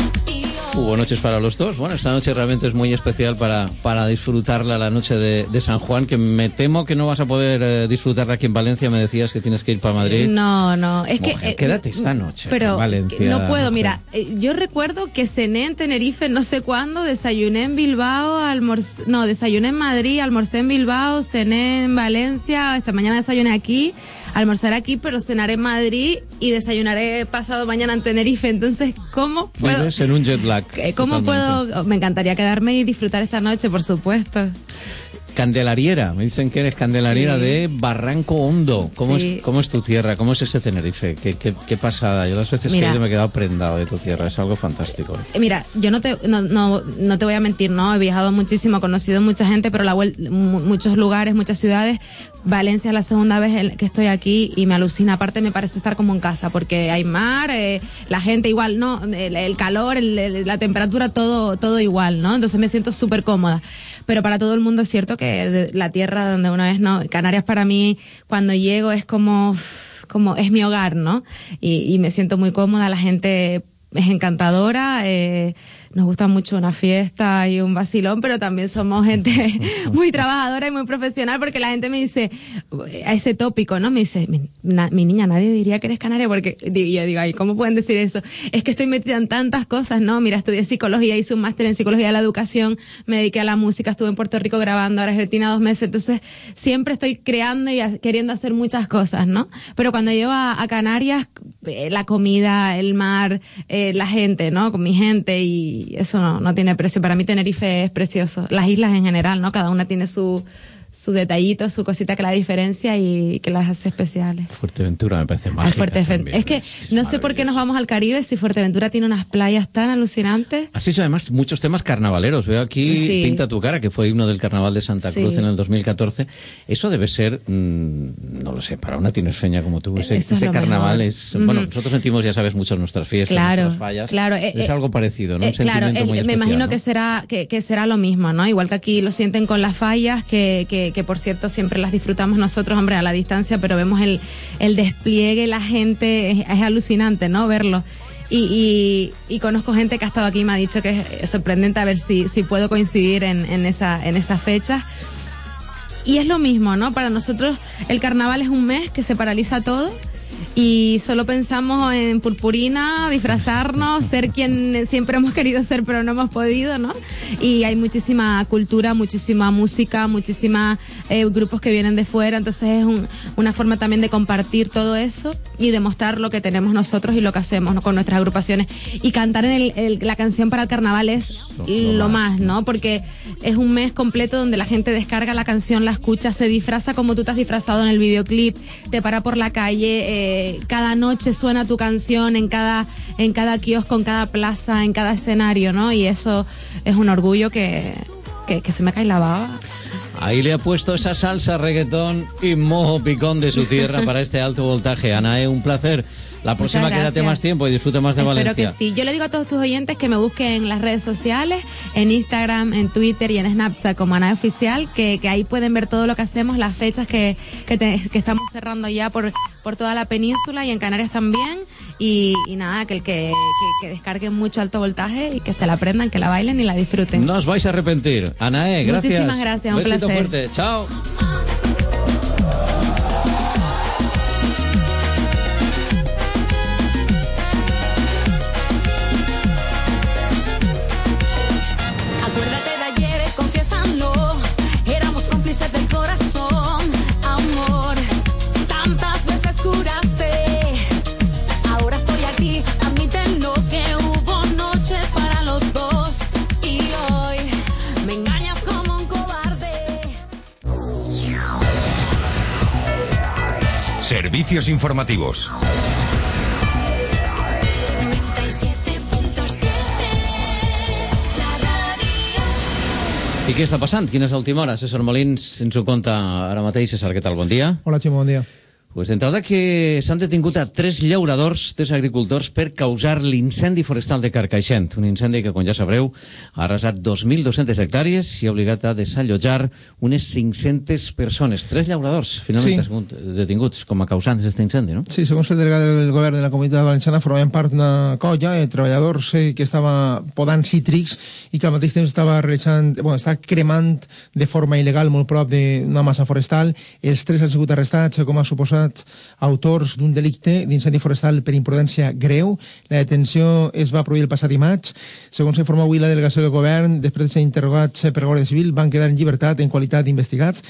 Speaker 2: Hubo noches para los dos. Bueno, esta noche realmente es muy especial para, para disfrutarla, la noche de, de San Juan, que me temo que no vas a poder eh, disfrutarla aquí en Valencia. Me decías que tienes que ir para Madrid.
Speaker 12: No, no, es
Speaker 2: mujer,
Speaker 12: que... Eh,
Speaker 2: quédate esta noche
Speaker 12: pero
Speaker 2: en Valencia.
Speaker 12: No puedo,
Speaker 2: mujer.
Speaker 12: mira, eh, yo recuerdo que cené en Tenerife no sé cuándo, desayuné en Bilbao, almorcé, no, desayuné en Madrid, almorcé en Bilbao, cené en Valencia, esta mañana desayuné aquí. almorzar aquí, pero cenaré en Madrid y desayunaré pasado mañana en Tenerife. Entonces, ¿cómo puedo?
Speaker 2: Vives en un jet lag.
Speaker 12: ¿Cómo
Speaker 2: totalmente.
Speaker 12: puedo? Me encantaría quedarme y disfrutar esta noche, por supuesto.
Speaker 2: Candelariera, me dicen que eres candelariera
Speaker 12: Sí.
Speaker 2: de Barranco Hondo. ¿Cómo,
Speaker 12: Sí.
Speaker 2: es, ¿Cómo es tu tierra? ¿Cómo es ese Tenerife? ¿Qué, qué, qué pasada? Yo las veces
Speaker 12: Mira.
Speaker 2: que he ido me he quedado prendado de tu tierra. Es algo fantástico.
Speaker 12: Eh, Mira, yo no te, no, no, no te voy a mentir, ¿no? He viajado muchísimo, he conocido mucha gente, pero la vuel- mu- muchos lugares, muchas ciudades. Valencia es la segunda vez en- que estoy aquí y me alucina. Aparte me parece estar como en casa, porque hay mar, eh, la gente igual, ¿no? El, el calor, el- el- la temperatura, todo, todo igual, ¿no? Entonces me siento súper cómoda. Pero para todo el mundo es cierto que de- la tierra donde uno es, ¿no? Canarias para mí, cuando llego es como, como es mi hogar, ¿no? Y, y me siento muy cómoda, la gente es encantadora, eh, nos gusta mucho una fiesta y un vacilón, pero también somos gente muy trabajadora y muy profesional, porque la gente me dice, a ese tópico, ¿no? Me dice, mi, na- mi niña, nadie diría que eres canaria, porque y yo digo, ay, ¿cómo pueden decir eso? Es que estoy metida en tantas cosas, ¿no? Mira, estudié psicología, hice un máster en psicología de la educación, me dediqué a la música, estuve en Puerto Rico grabando, ahora Argentina dos meses, entonces siempre estoy creando y a- queriendo hacer muchas cosas, ¿no? Pero cuando llego a, a Canarias, eh, la comida, el mar, eh, la gente, ¿no? Con mi gente, y eso no, no tiene precio. Para mí Tenerife es precioso. Las islas en general, ¿no? Cada una tiene su, su detallito, su cosita que la diferencia y que las hace especiales.
Speaker 2: Fuerteventura me parece
Speaker 12: Al
Speaker 2: mágica
Speaker 12: Fuerteventura.
Speaker 2: también.
Speaker 12: Es que no sé por qué nos vamos al Caribe si Fuerteventura tiene unas playas tan alucinantes.
Speaker 2: Así es, además, muchos temas carnavaleros. Veo aquí
Speaker 12: Sí.
Speaker 2: Pinta tu cara, que fue himno del Carnaval de Santa
Speaker 12: Sí.
Speaker 2: Cruz en el dos mil catorce. Eso debe ser, mmm, no lo sé, para una tinerfeña como tú. Ese,
Speaker 12: Eso es
Speaker 2: ese
Speaker 12: lo
Speaker 2: carnaval
Speaker 12: mejor.
Speaker 2: es...
Speaker 12: Ujú.
Speaker 2: Bueno, nosotros sentimos, ya sabes, mucho nuestras fiestas,
Speaker 12: Claro,
Speaker 2: nuestras fallas.
Speaker 12: claro, eh,
Speaker 2: es
Speaker 12: eh,
Speaker 2: algo parecido, ¿no?
Speaker 12: Eh,
Speaker 2: Un
Speaker 12: claro,
Speaker 2: sentimiento
Speaker 12: el-
Speaker 2: muy
Speaker 12: me
Speaker 2: especial,
Speaker 12: imagino
Speaker 2: ¿no?
Speaker 12: que será que, que será lo mismo, ¿no? Igual que aquí lo sienten con las fallas, que, que, que por cierto siempre las disfrutamos nosotros, hombre, a la distancia, pero vemos el, el despliegue, la gente, es, es alucinante, ¿no? Verlo. Y, y, y conozco gente que ha estado aquí y me ha dicho que es sorprendente, a ver si, si puedo coincidir en, en, esa, en esa fecha. Y es lo mismo, ¿no? Para nosotros el carnaval es un mes que se paraliza todo y solo pensamos en purpurina, disfrazarnos, ser quien siempre hemos querido ser pero no hemos podido, ¿no? Y hay muchísima cultura, muchísima música, muchísimos eh, grupos que vienen de fuera, entonces es un, una forma también de compartir todo eso y demostrar lo que tenemos nosotros y lo que hacemos, ¿no? Con nuestras agrupaciones. Y cantar en el, el, la canción para el carnaval es lo, lo más, ¿no? Porque es un mes completo donde la gente descarga la canción, la escucha, se disfraza como tú te has disfrazado en el videoclip, te para por la calle, eh, cada noche suena tu canción en cada, en cada kiosco, en cada plaza, en cada escenario, ¿no? Y eso es un orgullo que, que, que se me cae la baba.
Speaker 2: Ahí le ha puesto esa salsa, reggaetón y mojo picón de su tierra para este alto voltaje. Anae, un placer. La próxima
Speaker 12: Muchas
Speaker 2: quédate
Speaker 12: gracias.
Speaker 2: más tiempo y disfruta más de
Speaker 12: Espero
Speaker 2: Valencia.
Speaker 12: que sí. Yo le digo a todos tus oyentes que me busquen en las redes sociales, en Instagram, en Twitter y en Snapchat como Anae Oficial, que, que ahí pueden ver todo lo que hacemos, las fechas que, que, te- que estamos cerrando ya por, por toda la península y en Canarias también. Y, y nada, que el que, que, que descarguen mucho alto voltaje y que se la aprendan, que la bailen y la disfruten.
Speaker 2: No os vais a arrepentir. Anae, gracias.
Speaker 12: Muchísimas gracias, un
Speaker 2: Besito
Speaker 12: placer.
Speaker 2: fuerte. Chao.
Speaker 1: Acuérdate de ayer, confiésalo. Éramos cómplices del corazón, amor. Tantas veces juraste. Ahora estoy aquí, admítelo que hubo noches para los dos. Y hoy me engañas como un cobarde.
Speaker 13: Servicios informativos.
Speaker 2: I què està passant? Quina és l'última hora? César Molins ens ho conta ara mateix. César, què tal? Bon dia.
Speaker 14: Hola, Ximo, bon dia.
Speaker 2: Pues d'entrada que s'han detingut a tres llauradors, tres agricultors, per causar l'incendi forestal de Carcaixent. Un incendi que, com ja sabreu, ha arrasat dos mil dues-centes hectàrees i ha obligat a desallotjar unes cinc-centes persones. Tres llauradors, finalment,
Speaker 14: Sí.
Speaker 2: detinguts com a causants d'aquest incendi, no?
Speaker 14: Sí, segons el delegat del govern de la Comunitat Valenciana, formaven part d'una colla de treballadors eh, que estava podant cítrics i que al mateix temps estava realitzant, bueno, estava cremant de forma il·legal molt prop d'una massa forestal. Els tres han sigut arrestats com a suposats autors d'un delicte d'incendi forestal per imprudència greu. La detenció es va produir el passat dimarts. Segons informa avui la delegació del govern, després de ser interrogats per Guàrdia Civil, van quedar en llibertat en qualitat d'investigats.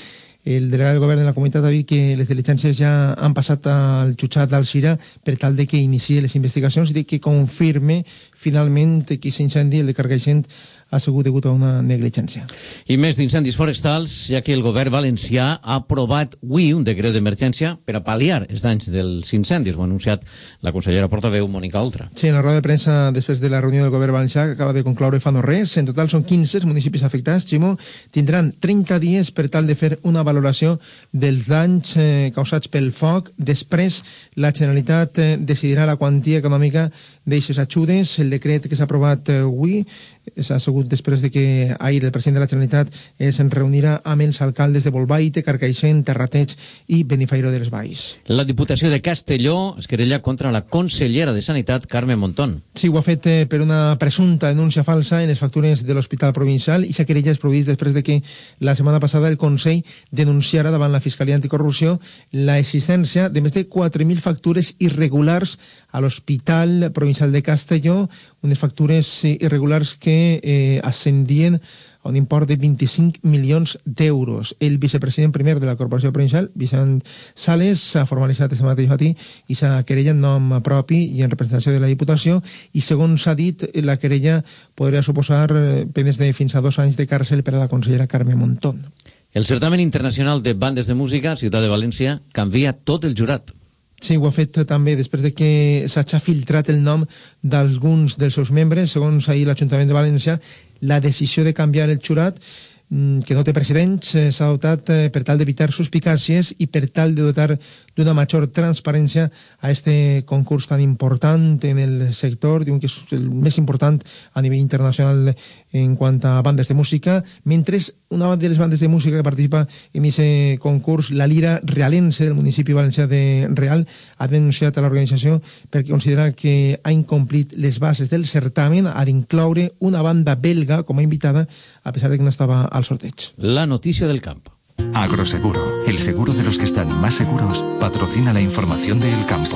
Speaker 14: El delegat del govern de la comunitat ha dit que les diligències ja han passat al jutjat d'Alzira per tal de que iniciï les investigacions i de que confirme finalment que aquest incendi, el de Carcaixent, ha sigut degut a una negligència.
Speaker 2: I més d'incendis forestals, ja que el govern valencià ha aprovat avui un decret d'emergència per a pal·liar els danys dels incendis. Ho ha anunciat la consellera portaveu Mònica Oltra.
Speaker 14: Sí, en la roda de premsa després de la reunió del govern valencià que acaba de concloure fa no res, en total són quinze els municipis afectats, Ximo, tindran trenta dies per tal de fer una valoració dels danys eh, causats pel foc. Després, la Generalitat eh, decidirà la quantia econòmica d'eixes ajudes. El decret que s'ha aprovat eh, avui s'ha assegut després de que ahir el president de la Generalitat es reunirà amb els alcaldes de Bolbaite, Carcaixent, Terrateig i Benifairó de les Valls.
Speaker 2: La Diputació de Castelló es querella contra la consellera de Sanitat, Carme Montón.
Speaker 14: Sí, ho ha fet eh, per una presumpta denúncia falsa en les factures de l'Hospital Provincial i s'ha querella es produït després de que la setmana passada el Consell denunciara davant la Fiscalia Anticorrupció la existència de més de quatre mil factures irregulars a l'Hospital Provincial de Castelló, unes factures irregulars que eh, ascendien a un import de vint-i-cinc milions d'euros. El vicepresident primer de la Corporació Provincial, Vicent Sales, s'ha formalitzat aquest mateix matí i s'ha querella en nom propi i en representació de la Diputació i, segons s'ha dit, la querella podria suposar penes de fins a dos anys de càrcel per a la consellera Carme Montón.
Speaker 2: El certamen internacional de bandes de música, Ciutat de València, canvia tot el jurat.
Speaker 14: Sí, ho ha fet també després de que s'hagi filtrat el nom d'alguns dels seus membres. Segons ahir l'Ajuntament de València, la decisió de canviar el jurat, que no té precedents, s'ha adoptat per tal d'evitar suspicàcies i per tal de dotar d'una major transparència a este concurs tan important en el sector, diuen que és el més important a nivell internacional en quant a bandes de música, mentre una de les bandes de música que participa en aquest concurs, la Lira Realense del municipi valencià de Real, ha denunciat a l'organització perquè considera que ha incomplit les bases del certamen al incloure una banda belga com a invitada, a pesar de que no estava al sorteig.
Speaker 2: La notícia del camp.
Speaker 13: Agroseguro, el seguro de los que están más seguros, patrocina la información del campo.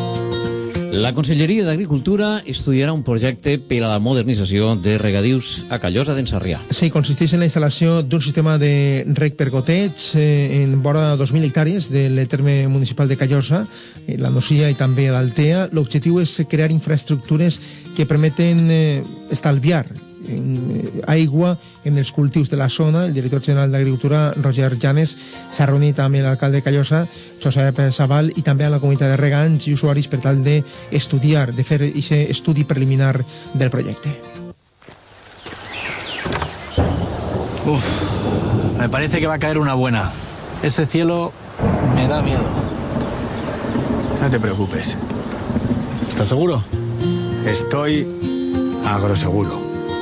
Speaker 2: La Conselleria d'Agricultura estudiarà un projecte per a la modernització de regadius a Callosa d'en Sarrià.
Speaker 14: Sí, consisteix en la instal·lació d'un sistema de reg per goteig eh, en vora dos mil hectàrees del terme municipal de Callosa, eh, la Nocia i també l'Altea. L'objectiu és crear infraestructures que permeten eh, estalviar en aigua en els cultius de la zona. El director general d'Agricultura, Roger Llanes, s'ha reunit amb l'alcalde de Callosa, Josep Sabal, i també amb la comunitat de regants i usuaris per tal d'estudiar, de fer aquest estudi preliminar del projecte.
Speaker 15: Uf, me parece que va a caer una buena. Ese cielo me da miedo.
Speaker 16: No te preocupes.
Speaker 15: ¿Estás seguro?
Speaker 16: Estoy agroseguro.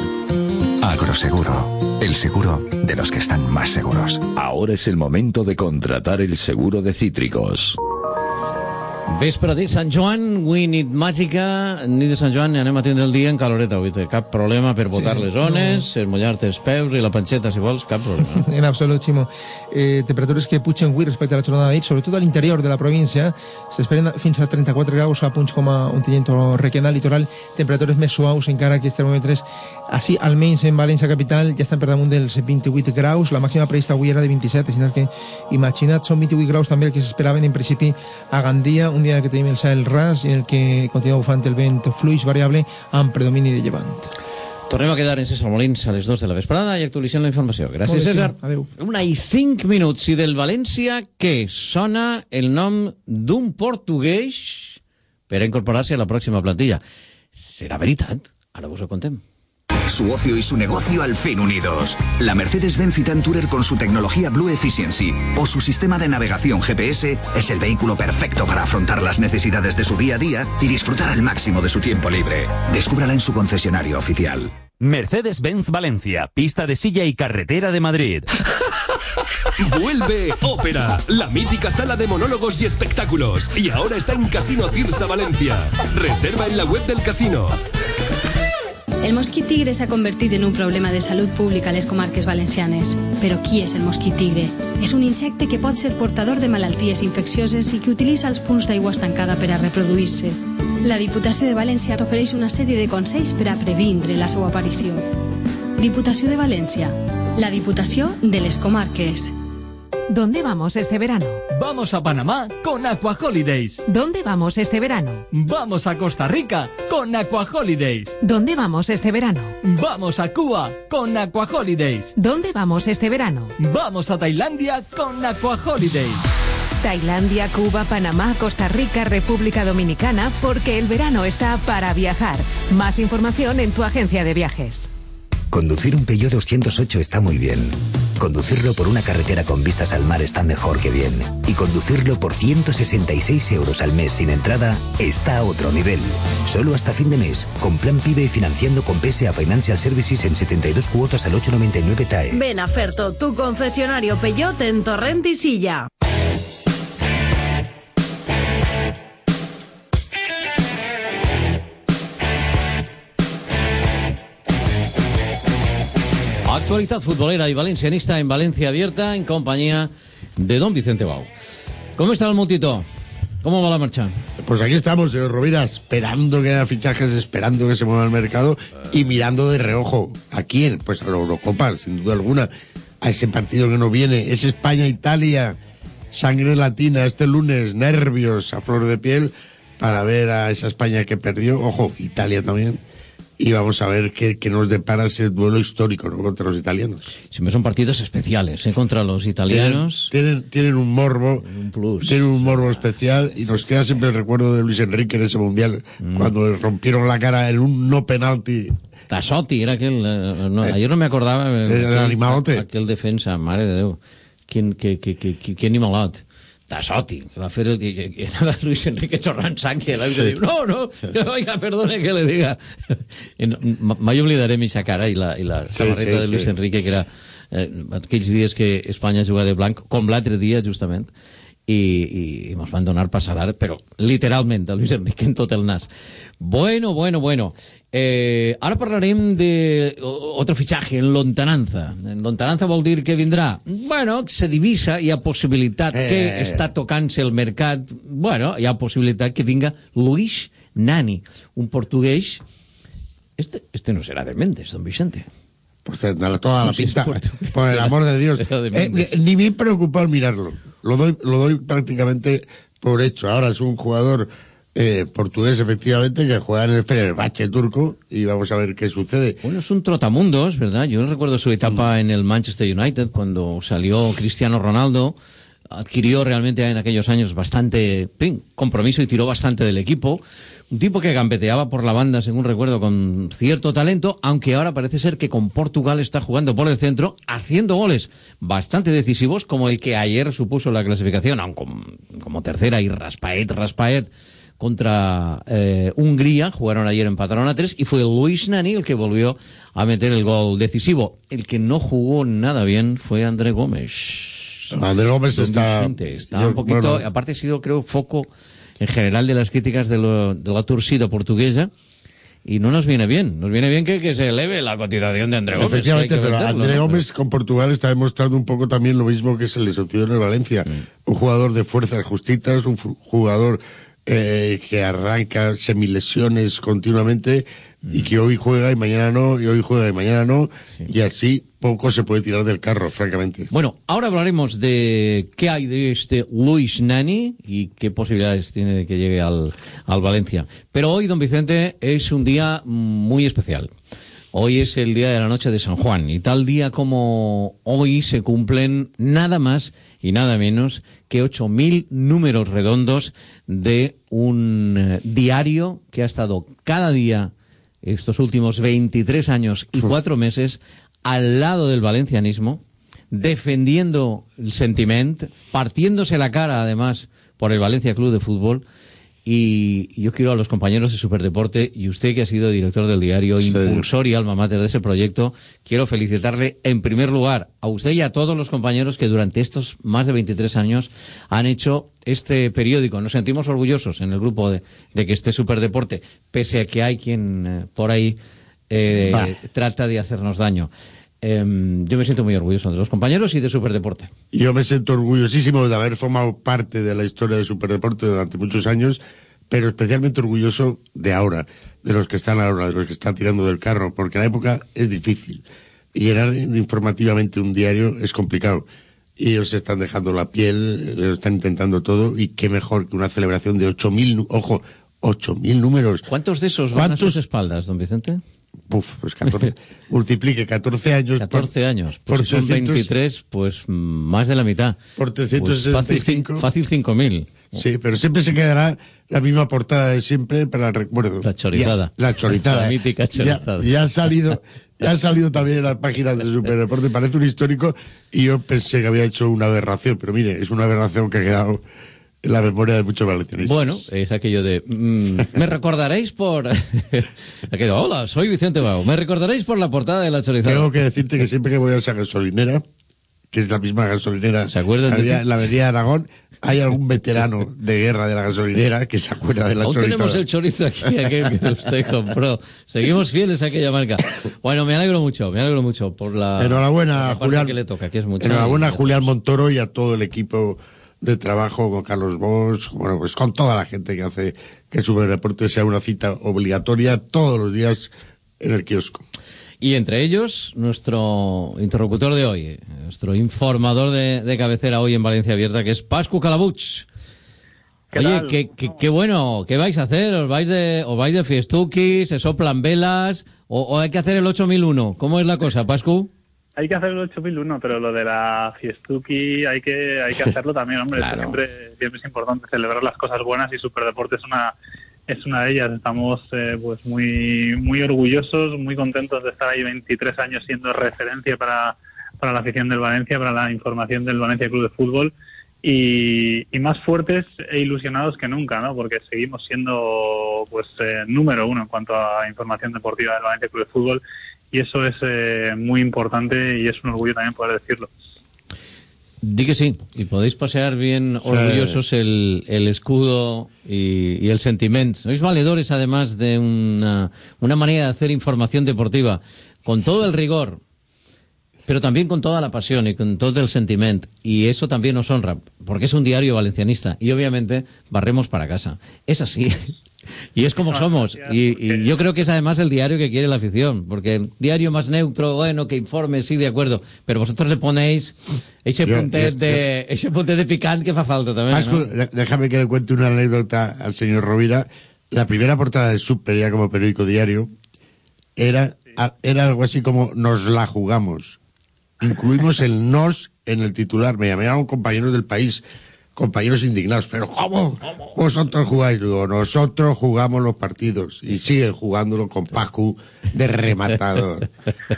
Speaker 13: Agroseguro, el seguro de los que están más seguros.
Speaker 17: Ahora es el momento de contratar el seguro de cítricos.
Speaker 2: Vespre de Sant Joan, avui nit màgica, nit de Sant Joan, anem a tindre el dia en caloreta, avui cap problema per botar sí, les zones, no. mullar-te els peus i la panxeta, si vols, cap problema.
Speaker 14: En absolut, Ximo. Eh, temperatures que pugen avui respecte a la jornada d'ahir, sobretot a l'interior de la província, s'esperen fins a trenta-quatre graus a punts com a Ontinyent o Requena, litoral, temperatures més suaus, encara que els termòmetres, així, almenys en València capital, ja estan per damunt dels vint-i-vuit graus, la màxima prevista avui era de vint-i-set, així que, imagina't, són vint-i-vuit graus també el que s'esperaven en principi a Gandia, un dia en què tenim el cel ras i en el que continua bufant el vent fluix variable amb predomini de llevant.
Speaker 2: Tornem a quedar en César Molins a les dos de la vesprada i actualitzem la informació. Gràcies,
Speaker 14: bé,
Speaker 2: César.
Speaker 14: Adéu.
Speaker 2: Una i cinc minuts. I del València, què? Sona el nom d'un portuguès per a incorporar-se a la pròxima plantilla. ¿Será veritat? Ara vos ho contem.
Speaker 18: Su ocio y su negocio al fin unidos. La Mercedes-Benz Citan Tourer con su tecnología Blue Efficiency o su sistema de navegación G P S es el vehículo perfecto para afrontar las necesidades de su día a día y disfrutar al máximo de su tiempo libre. Descúbrala en su concesionario oficial.
Speaker 19: Mercedes-Benz Valencia, pista de silla y carretera de Madrid.
Speaker 20: Vuelve Ópera, la mítica sala de monólogos y espectáculos. Y ahora está en Casino Cirsa Valencia. Reserva en la web del casino.
Speaker 21: El mosquit tigre s'ha convertit en un problema de salut pública a les comarques valencianes. Però qui és el mosquit tigre? És un insecte que pot ser portador de malalties infeccioses i que utilitza els punts d'aigua estancada per a reproduir-se. La Diputació de València t'ofereix una sèrie de consells per a previndre la seva aparició. Diputació de València, la Diputació de les comarques.
Speaker 7: ¿Dónde vamos este verano?
Speaker 6: Vamos a Panamá con Aqua Holidays.
Speaker 7: ¿Dónde vamos este verano?
Speaker 6: Vamos a Costa Rica con Aqua Holidays.
Speaker 7: ¿Dónde vamos este verano?
Speaker 6: Vamos a Cuba con Aqua Holidays.
Speaker 7: ¿Dónde vamos este verano?
Speaker 6: Vamos a Tailandia con Aqua Holidays.
Speaker 7: Tailandia, Cuba, Panamá, Costa Rica, República Dominicana, porque el verano está para viajar. Más información en tu agencia de viajes.
Speaker 4: Conducir un Peugeot doscientos ocho está muy bien. Conducirlo por una carretera con vistas al mar está mejor que bien. Y conducirlo por ciento sesenta y seis euros al mes sin entrada está a otro nivel. Solo hasta fin de mes, con Plan PIBE y financiando con P S A Financial Services en setenta y dos cuotas al ocho noventa y nueve T A E.
Speaker 5: Ven a Ferto, tu concesionario Peugeot en Torrent y Silla.
Speaker 2: Actualidad futbolera y valencianista en Valencia Abierta en compañía de don Vicente Bau. ¿Cómo está el multito? ¿Cómo va la marcha?
Speaker 3: Pues aquí estamos, señor Rovira, esperando que haya fichajes, esperando que se mueva el mercado y mirando de reojo. ¿A quién? Pues a la Eurocopa, sin duda alguna. A ese partido que no viene, es España-Italia, sangre latina, este lunes, nervios a flor de piel para ver a esa España que perdió. Ojo, Italia también. Y vamos a ver qué, qué nos depara ese duelo histórico, ¿no?, contra los italianos.
Speaker 2: Siempre son partidos especiales, ¿eh?, contra los italianos.
Speaker 3: Tienen, tienen, tienen un morbo,
Speaker 2: un plus.
Speaker 3: Tienen un morbo especial y nos queda siempre el recuerdo de Luis Enrique en ese Mundial, mm. cuando le rompieron la cara en un no penalti.
Speaker 2: Tassotti era aquel, eh, no, eh, ayer no me acordaba.
Speaker 3: El, el animalote.
Speaker 2: Aquel defensa, madre de Déu. Quin, que, que, que, que, que animalot. Tassotti, que va a hacer el que, que, que era Luis Enrique chorrant sang, que sí. Diu, no, no, oiga, perdone que le diga. Mai oblidaré mi cara i la, i la sí, samarreta sí, de Luis sí. Enrique, que era eh, aquells dies que Espanya jugava de blanc, com l'altre dia, justament, i, i, i mos van donar passadar, però literalment, a Luis Enrique en tot el nas. Bueno, bueno, bueno. Eh, ahora parlarem de otro fichaje en lontananza. En lontananza vol dir que vindrà. Bueno, se divisa, hi ha possibilitat eh. que està tocant-se el mercat. Bueno, hi ha possibilitat que vinga Luis Nani, un portugués. Este, este no será de Mendes, don Vicente.
Speaker 3: Pues toda la pinta, por el amor de Dios. Eh, ni me preocupa al mirarlo. Lo doy, lo doy prácticamente por hecho. Ahora es un jugador eh, portugués, efectivamente, que juega en el Fenerbahce turco y vamos a ver qué sucede.
Speaker 2: Bueno, es un trotamundos, ¿verdad? Yo recuerdo su etapa mm. en el Manchester United, cuando salió Cristiano Ronaldo. Adquirió realmente en aquellos años bastante ping, compromiso y tiró bastante del equipo. Un tipo que gambeteaba por la banda, según recuerdo, con cierto talento, aunque ahora parece ser que con Portugal está jugando por el centro, haciendo goles bastante decisivos, como el que ayer supuso la clasificación, aunque como, como tercera, y Raspaet, Raspaet contra eh, Hungría, jugaron ayer, empataron a tres, y fue Luis Nani el que volvió a meter el gol decisivo. El que no jugó nada bien fue André Gómez.
Speaker 3: André Gómez está...
Speaker 2: Vicente, está yo, un poquito, bueno. Aparte ha sido, creo, foco en general de las críticas de, lo, de la torcida portuguesa, y no nos viene bien, nos viene bien que, que se eleve la cotización de André Gómez.
Speaker 3: Efectivamente, pero André Gómez con Portugal está demostrando un poco también lo mismo que se le sucedió en el Valencia. Mm. Un jugador de fuerzas justitas, un jugador eh, que arranca semilesiones continuamente, mm. y que hoy juega y mañana no, y hoy juega y mañana no, sí. Y así poco se puede tirar del carro, francamente.
Speaker 2: Bueno, ahora hablaremos de qué hay de este Luis Nani y qué posibilidades tiene de que llegue al, al Valencia. Pero hoy, don Vicente, es un día muy especial. Hoy es el día de la noche de San Juan, y tal día como hoy se cumplen nada más y nada menos que ocho mil números redondos de un eh, diario que ha estado cada día estos últimos veintitrés años y cuatro meses al lado del valencianismo, defendiendo el sentiment, partiéndose la cara además por el Valencia Club de Fútbol. Y yo quiero a los compañeros de Superdeporte, y usted que ha sido director del diario, sí, impulsor y alma mater de ese proyecto, quiero felicitarle en primer lugar a usted y a todos los compañeros que durante estos más de veintitrés años han hecho este periódico. Nos sentimos orgullosos en el grupo de, de que esté Superdeporte, pese a que hay quien eh, por ahí eh, trata de hacernos daño. Eh, yo me siento muy orgulloso de los compañeros y de Superdeporte.
Speaker 3: Yo me siento orgullosísimo de haber formado parte de la historia de Superdeporte durante muchos años, pero especialmente orgulloso de ahora, de los que están ahora, de los que están tirando del carro, porque la época es difícil y llenar informativamente un diario es complicado. y ellos están dejando la piel, lo están intentando todo, y qué mejor que una celebración de ocho mil, ojo, ocho mil números.
Speaker 2: ¿Cuántos de esos van a sus espaldas, don Vicente?
Speaker 3: Puf, pues catorce, multiplique catorce años.
Speaker 2: catorce
Speaker 3: por,
Speaker 2: años, pues
Speaker 3: por
Speaker 2: si son
Speaker 3: trescientos,
Speaker 2: veintitrés, pues más de la mitad.
Speaker 3: Por trescientos sesenta y cinco.
Speaker 2: Pues fácil, fácil cinco mil.
Speaker 3: Sí, pero siempre se quedará la misma portada de siempre para el recuerdo.
Speaker 2: La chorizada.
Speaker 3: Ya, la chorizada.
Speaker 2: La mítica chorizada.
Speaker 3: Ya, ya ha salido, ya ha salido también en las páginas de Superdeporte. Parece un histórico y yo pensé que había hecho una aberración, pero mire, es una aberración que ha quedado en la memoria de muchos valencianistas.
Speaker 2: Bueno, es aquello de... Mmm, me recordaréis por... aquello, hola, soy Vicente Bau. Me recordaréis por la portada de la chorizada.
Speaker 3: Tengo que decirte que siempre que voy a esa gasolinera, que es la misma gasolinera,
Speaker 2: ¿se acuerdan de
Speaker 3: había,
Speaker 2: ti?
Speaker 3: la avenida de Aragón, hay algún veterano de guerra de la gasolinera que se acuerda de la
Speaker 2: Aún
Speaker 3: chorizada.
Speaker 2: tenemos el chorizo aquí, aquel que usted compró. Seguimos fieles a aquella marca. Bueno, me alegro mucho, me alegro mucho por la...
Speaker 3: Enhorabuena,
Speaker 2: por la
Speaker 3: Julián.
Speaker 2: que le toca, que es mucha.
Speaker 3: Enhorabuena a Julián Montoro y a todo el equipo de trabajo, con Carlos Bosch, bueno, pues con toda la gente que hace que Superdeporte sea una cita obligatoria todos los días en el kiosco.
Speaker 2: Y entre ellos, nuestro interlocutor de hoy, nuestro informador de, de cabecera hoy en Valencia Abierta, que es Pascu Calabuch. Oye, qué, qué, qué bueno, ¿qué vais a hacer? ¿Os vais de, os vais de fiestuquis, se soplan velas, o, o hay que hacer el ocho mil uno? ¿Cómo es la cosa, Pascu?
Speaker 8: Hay que hacer el ocho mil uno, pero lo de la fiestuki hay que hay que hacerlo también, hombre.
Speaker 2: Claro.
Speaker 8: Siempre, siempre es importante celebrar las cosas buenas y Superdeporte es una es una de ellas. Estamos eh, pues muy muy orgullosos, muy contentos de estar ahí veintitrés años siendo referencia para, para la afición del Valencia, para la información del Valencia Club de Fútbol y, y más fuertes e ilusionados que nunca, ¿no? Porque seguimos siendo pues eh, número uno en cuanto a información deportiva del Valencia Club de Fútbol. Y eso es eh, muy importante y es un orgullo también poder decirlo.
Speaker 2: Di que sí, y podéis pasear bien sí. orgullosos el, el escudo y, y el sentiment. Sois valedores, además, de una, una manera de hacer información deportiva con todo el rigor, pero también con toda la pasión y con todo el sentiment. Y eso también nos honra, porque es un diario valencianista. Y obviamente barremos para casa. Es así. Y es como somos, y, y yo creo que es además el diario que quiere la afición, porque diario más neutro, bueno, que informe, sí, de acuerdo, pero vosotros le ponéis ese puntet de ese puntet de picante que fa falta también,
Speaker 3: Pascu,
Speaker 2: ¿no?
Speaker 3: Déjame que le cuente una anécdota al señor Rovira. La primera portada de Super, ya como periódico diario, era, era algo así como nos la jugamos. Incluimos el nos en el titular. Me llamaron compañeros del País, compañeros indignados, pero ¿cómo vosotros jugáis? Digo, nosotros jugamos los partidos y siguen jugándolo con Pascu de rematador.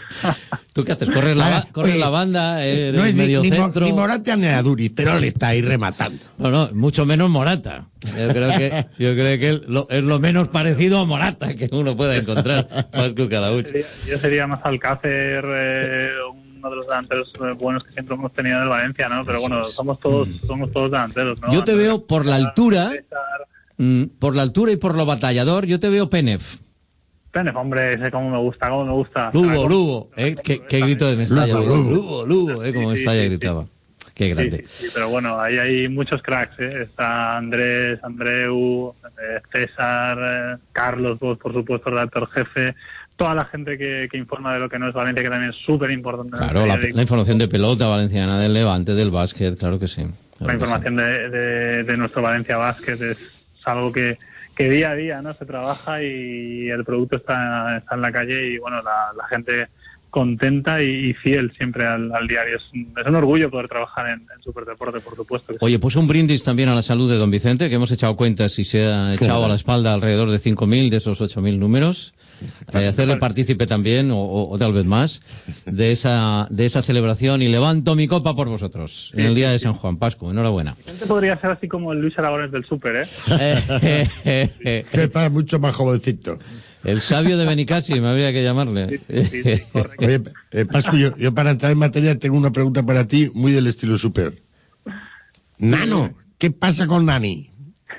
Speaker 2: ¿Tú qué haces? ¿Corres la, ba corres la banda? Eh,
Speaker 3: no es
Speaker 2: medio
Speaker 3: ni,
Speaker 2: centro.
Speaker 3: Ni Morata ni Aduriz, pero él está ahí rematando.
Speaker 2: No, no, mucho menos Morata. Yo creo que, yo creo que lo, es lo menos parecido a Morata que uno pueda encontrar. Pascu Calabuch.
Speaker 8: Yo sería, yo sería más Alcácer, eh, uno de los delanteros buenos que siempre hemos tenido en el Valencia, ¿no? Pero bueno, somos todos somos todos delanteros, ¿no?
Speaker 2: Yo te veo por la altura, mm, por la altura y por lo batallador, yo te veo Penef.
Speaker 8: Penef, hombre, ese cómo me gusta, cómo me gusta.
Speaker 2: Lugo, Lugo, eh, qué, qué grito de Mestalla. Lugo, Lugo, Lugo, eh, como Mestalla sí, sí, gritaba. Sí. Qué grande.
Speaker 8: Sí, sí, sí, pero bueno, ahí hay muchos cracks, ¿eh? Está Andrés, Andreu, eh, César, eh, Carlos, vos, por supuesto, redactor jefe, toda la gente que, que informa de lo que no es Valencia, que también es súper importante.
Speaker 2: Claro, la, la información de pelota valenciana, del Levante, del básquet, claro que sí. Claro
Speaker 8: la información
Speaker 2: sí.
Speaker 8: de, de, de nuestro Valencia Básquet es algo que, que día a día no se trabaja y el producto está, está en la calle y bueno, la, la gente contenta y, y fiel siempre al, al diario. Es un, es un orgullo poder trabajar en, en Superdeporte, por supuesto.
Speaker 2: Oye, pues un brindis también a la salud de don Vicente, que hemos echado cuentas y se ha echado a la espalda alrededor de cinco mil de esos ocho mil números. Eh, hacerle partícipe también, o, o, o tal vez más, de esa de esa celebración, y levanto mi copa por vosotros en el día de San Juan. Pascu, enhorabuena.
Speaker 8: Vicente podría ser así como el Luis Aragones del Súper, ¿eh?
Speaker 3: Que está mucho más jovencito.
Speaker 2: El sabio de Benicassi, me había que llamarle.
Speaker 8: Sí, sí, sí,
Speaker 3: Oye, eh, Pascu, yo, yo para entrar en materia tengo una pregunta para ti, muy del estilo Súper. Nano, ¿qué pasa con Nani?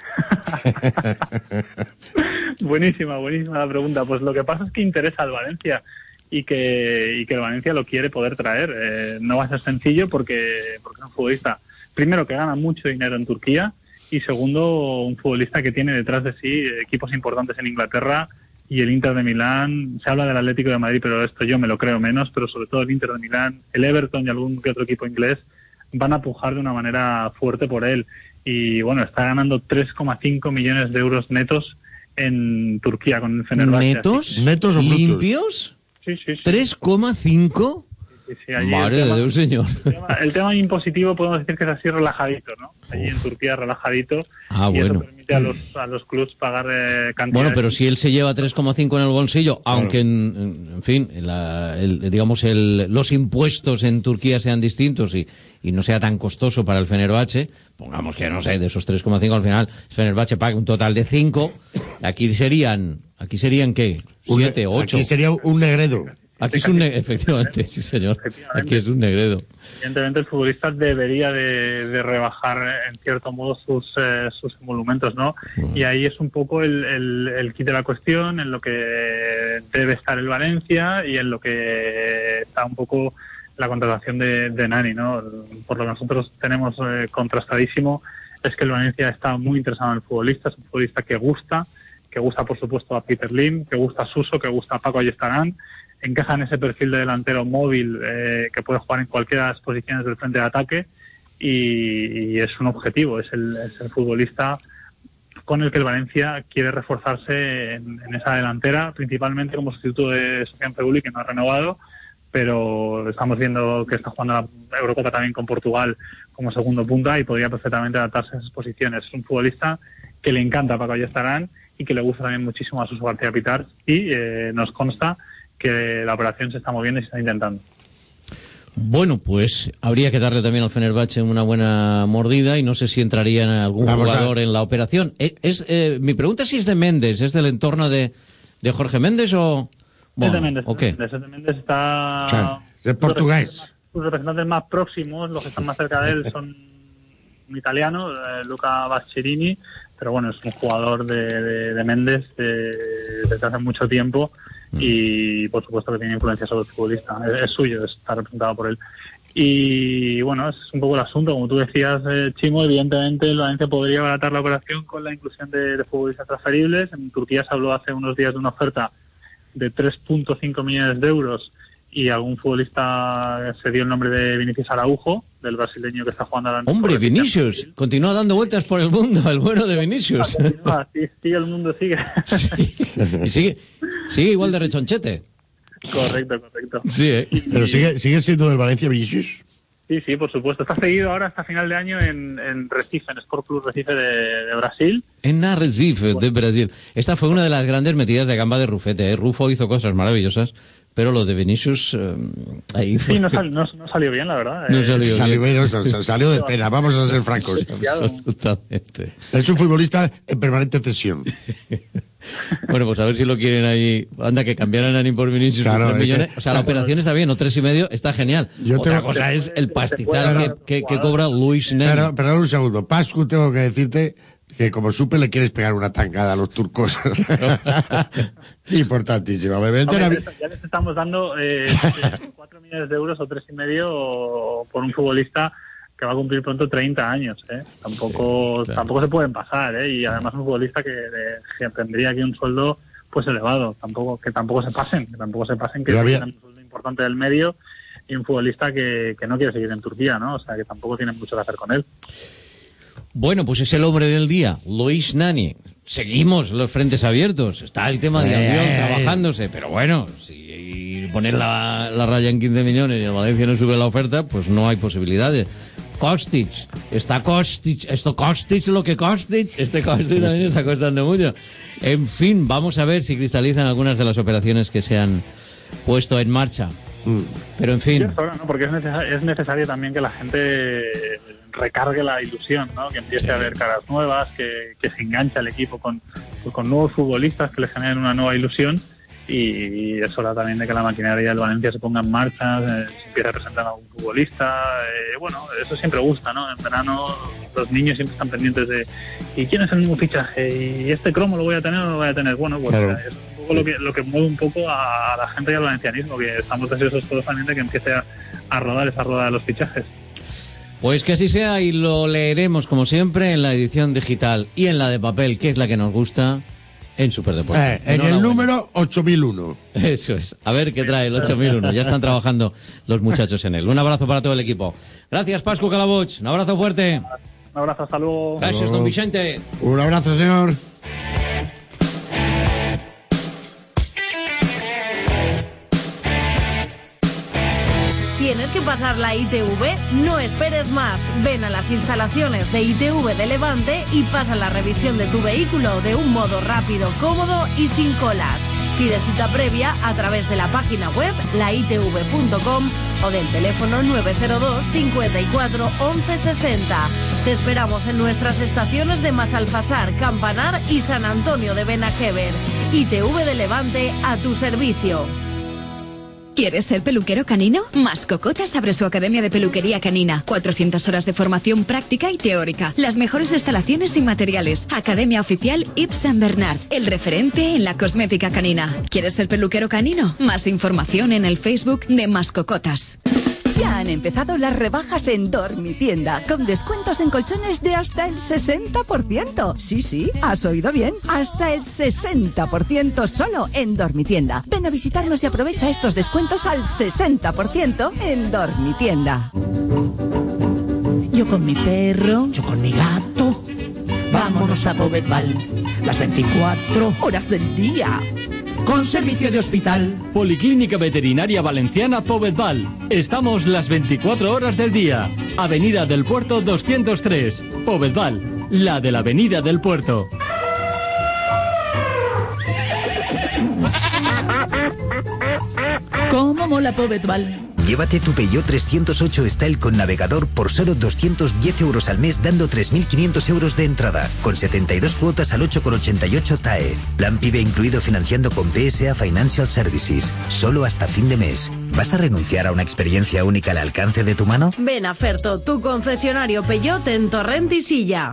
Speaker 8: Buenísima, buenísima la pregunta. Pues lo que pasa es que interesa al Valencia y que, y que el Valencia lo quiere poder traer. Eh, no va a ser sencillo porque, porque es un futbolista, primero, que gana mucho dinero en Turquía, y segundo, un futbolista que tiene detrás de sí equipos importantes en Inglaterra y el Inter de Milán. Se habla del Atlético de Madrid, pero esto yo me lo creo menos, pero sobre todo el Inter de Milán, el Everton y algún que otro equipo inglés van a pujar de una manera fuerte por él. Y bueno, está ganando tres coma cinco millones de euros netos en Turquía con el Fenerbahce.
Speaker 2: ¿Netos?
Speaker 3: ¿Netos o brutos?
Speaker 2: ¿Limpios?
Speaker 8: Sí, sí, sí.
Speaker 2: ¿tres coma cinco?
Speaker 8: Sí, sí, allí
Speaker 2: Madre
Speaker 8: el tema-
Speaker 2: de Dios, señor.
Speaker 8: El tema, el tema impositivo podemos decir que es así relajadito, ¿no? Allí en Turquía relajadito.
Speaker 2: Ah,
Speaker 8: y
Speaker 2: bueno.
Speaker 8: eso permite a los, a los clubs pagar eh, cantidades.
Speaker 2: Bueno, pero si él se lleva tres coma cinco en el bolsillo, aunque, en, en- en fin, la- el- digamos, el, los impuestos en Turquía sean distintos y, y no sea tan costoso para el Fenerbahce, pongamos que, no sé, de esos tres coma cinco al final, el Fenerbahce paga un total de cinco, aquí serían, aquí serían ¿qué? siete, ocho.
Speaker 3: Aquí sería un Negredo.
Speaker 2: Aquí es un, ne- efectivamente, sí señor, aquí es un Negredo.
Speaker 8: Evidentemente el futbolista debería de, de rebajar en cierto modo sus, eh, sus emolumentos, ¿no? Y ahí es un poco el, el, el kit de la cuestión, en lo que debe estar el Valencia y en lo que está un poco la contratación de, de Nani, ¿no? Por lo que nosotros tenemos eh, contrastadísimo es que el Valencia está muy interesado en el futbolista, es un futbolista que gusta, que gusta por supuesto a Peter Lim, que gusta a Suso, que gusta a Paco Ayestarán, encaja en ese perfil de delantero móvil eh, que puede jugar en cualquiera de las posiciones del frente de ataque y, y es un objetivo, es el, es el futbolista con el que el Valencia quiere reforzarse en, en esa delantera, principalmente como sustituto de Sofiane Feghouli, que no ha renovado, pero estamos viendo que está jugando la Eurocopa también con Portugal como segundo punta y podría perfectamente adaptarse a esas posiciones. Es un futbolista que le encanta a Paco Ayestarán y que le gusta también muchísimo a Suso García Pitar y eh, nos consta que la operación se está moviendo y se está intentando.
Speaker 2: Bueno, pues habría que darle también al Fenerbahce una buena mordida y no sé si entraría en algún
Speaker 3: Vamos
Speaker 2: jugador
Speaker 3: a-
Speaker 2: en la operación. Eh, Es, eh, mi pregunta es si es de Méndez, ¿es del entorno de, de Jorge Méndez o...?
Speaker 8: Es de
Speaker 2: Bueno,
Speaker 8: Méndez,
Speaker 2: ¿o qué?
Speaker 8: es de Méndez, es de Méndez está...
Speaker 3: Claro, es portugués.
Speaker 8: Sus representantes más próximos, los que están más cerca de él, son un italiano, eh, Luca Bascerini, pero bueno, es un jugador de, de, de Méndez eh, desde hace mucho tiempo y por supuesto que tiene influencia sobre el futbolista. Es, es suyo, está representado por él. Y bueno, ese es un poco el asunto. Como tú decías, eh, Chimo, evidentemente el Valencia podría abaratar la operación con la inclusión de, de futbolistas transferibles. En Turquía se habló hace unos días de una oferta de tres punto cinco millones de euros y algún futbolista se dio el nombre de Vinicius Araujo, del brasileño que está jugando ahora.
Speaker 2: Hombre, Vinicius, continúa dando vueltas por el mundo, el bueno de Vinicius.
Speaker 8: Ah, sí, sigue el mundo, sigue.
Speaker 2: Y sigue, sigue igual de rechonchete.
Speaker 8: Correcto, correcto.
Speaker 2: Sí, ¿eh?
Speaker 3: Pero sigue, sigue siendo del Valencia Vinicius.
Speaker 8: Sí, sí, por supuesto. Está seguido ahora hasta final de año en, en Recife, en Sport Club Recife de, de Brasil.
Speaker 2: En Recife, de Brasil. Esta fue una de las grandes metidas de gamba de Rufete. ¿eh? Rufo hizo cosas maravillosas, pero lo de Vinicius, eh, ahí fue...
Speaker 8: Sí, no, sal- no, no salió bien, la verdad.
Speaker 2: No
Speaker 8: Eh,
Speaker 2: salió
Speaker 3: Salió,
Speaker 2: bien.
Speaker 3: bien, o sea, salió de pena, vamos a ser francos.
Speaker 2: Absolutamente.
Speaker 3: Es un futbolista en permanente cesión.
Speaker 2: Bueno, pues a ver si lo quieren ahí. Anda, que cambiaran a Nani por Vinicius
Speaker 3: Claro,
Speaker 2: por tres
Speaker 3: es que-
Speaker 2: millones. O sea, la operación está bien, o tres y medio, está genial.
Speaker 3: Yo
Speaker 2: Otra
Speaker 3: tengo-
Speaker 2: cosa es el pastizal
Speaker 3: Pero-
Speaker 2: que, que, que cobra Luis Nani.
Speaker 3: Pero, pero un segundo, Pascu, tengo que decirte que como supe le quieres pegar una tangada a los turcos. Importantísima. Me
Speaker 8: hombre,
Speaker 3: entera-
Speaker 8: ya les estamos dando eh, cuatro millones de euros o tres y medio por un futbolista que va a cumplir pronto treinta años. ¿eh? Tampoco,
Speaker 2: claro.
Speaker 8: tampoco se pueden pasar. ¿eh? Y además un futbolista que, de- que tendría aquí un sueldo pues elevado. Tampoco que tampoco se pasen, que tampoco se pasen, que
Speaker 3: Pero había-
Speaker 8: tienen un sueldo importante del medio y un futbolista que, que no quiere seguir en Turquía, ¿no? O sea, que tampoco tienen mucho que hacer con él.
Speaker 2: Bueno, pues es el hombre del día, Luis Nani. Seguimos los frentes abiertos. Está el tema de avión
Speaker 3: Eh.
Speaker 2: trabajándose, pero bueno, si poner la, la raya en quince millones y el Valencia no sube la oferta, pues no hay posibilidades. Kostic, está Kostic, esto Kostic, lo que Kostic, este Kostic también está costando mucho. En fin, vamos a ver si cristalizan algunas de las operaciones que se han puesto en marcha. Pero en fin.
Speaker 8: Sí, es hora, ¿no? Porque es, necesa- es necesario también que la gente recargue la ilusión, ¿no? Que empiece
Speaker 2: Sí.
Speaker 8: a haber caras nuevas, que, que se enganche el equipo con, con nuevos futbolistas que le generen una nueva ilusión y es hora también de que la maquinaria del Valencia se ponga en marcha, eh, se empiece a presentar a algún futbolista. Eh, bueno, eso siempre gusta, ¿no? En verano los niños siempre están pendientes de ¿y quién es el nuevo fichaje? ¿Y este cromo lo voy a tener o no lo voy a tener? Bueno, pues
Speaker 3: Claro.
Speaker 8: es un poco lo que, lo que mueve un poco a, a la gente y al valencianismo, que estamos deseosos todos también de que empiece a, a rodar esa rueda de los fichajes.
Speaker 2: Pues que así sea y lo leeremos como siempre en la edición digital y en la de papel, que es la que nos gusta, en Superdeporte.
Speaker 3: Eh, en el número ocho mil uno.
Speaker 2: Eso es. A ver qué trae el ocho mil uno. Ya están trabajando los muchachos en él. Un abrazo para todo el equipo. Gracias, Pascu Calaboch. Un abrazo fuerte.
Speaker 8: Un abrazo, hasta luego.
Speaker 2: Gracias, don Vicente.
Speaker 3: Un abrazo, señor.
Speaker 5: ¿Tienes que pasar la I T V? No esperes más. Ven a las instalaciones de I T V de Levante y pasa la revisión de tu vehículo de un modo rápido, cómodo y sin colas. Pide cita previa a través de la página web la i t v punto com o del teléfono nueve cero dos, cincuenta y cuatro, once sesenta. Te esperamos en nuestras estaciones de Masalfasar, Campanar y San Antonio de Benajever. I T V de Levante a tu servicio.
Speaker 9: ¿Quieres ser peluquero canino? Mascocotas abre su academia de peluquería canina. cuatrocientas horas de formación práctica y teórica. Las mejores instalaciones y materiales. Academia oficial Yves Saint Bernard. El referente en la cosmética canina. ¿Quieres ser peluquero canino? Más información en el Facebook de Mascocotas.
Speaker 22: Ya han empezado las rebajas en Dormitienda, con descuentos en colchones de hasta el sesenta por ciento. Sí, sí, has oído bien, hasta el sesenta por ciento solo en Dormitienda. Ven a visitarnos y aprovecha estos descuentos al sesenta por ciento en Dormitienda.
Speaker 23: Yo con mi perro, yo con mi gato, vámonos a Povedval, las veinticuatro horas del día. Con servicio de hospital.
Speaker 6: Policlínica Veterinaria Valenciana Povedval. Estamos las veinticuatro horas del día. Avenida del Puerto doscientos tres. Povedval, la de la Avenida del Puerto.
Speaker 23: ¿Cómo mola Povedval?
Speaker 4: Llévate tu Peugeot trescientos ocho Style con navegador por solo doscientos diez euros al mes, dando tres mil quinientos euros de entrada, con setenta y dos cuotas al ocho coma ochenta y ocho T A E. Plan PIBE incluido financiando con P S A Financial Services. Solo hasta fin de mes. ¿Vas a renunciar a una experiencia única al alcance de tu mano?
Speaker 5: Ven a Ferto, tu concesionario Peugeot en Torrent y Silla.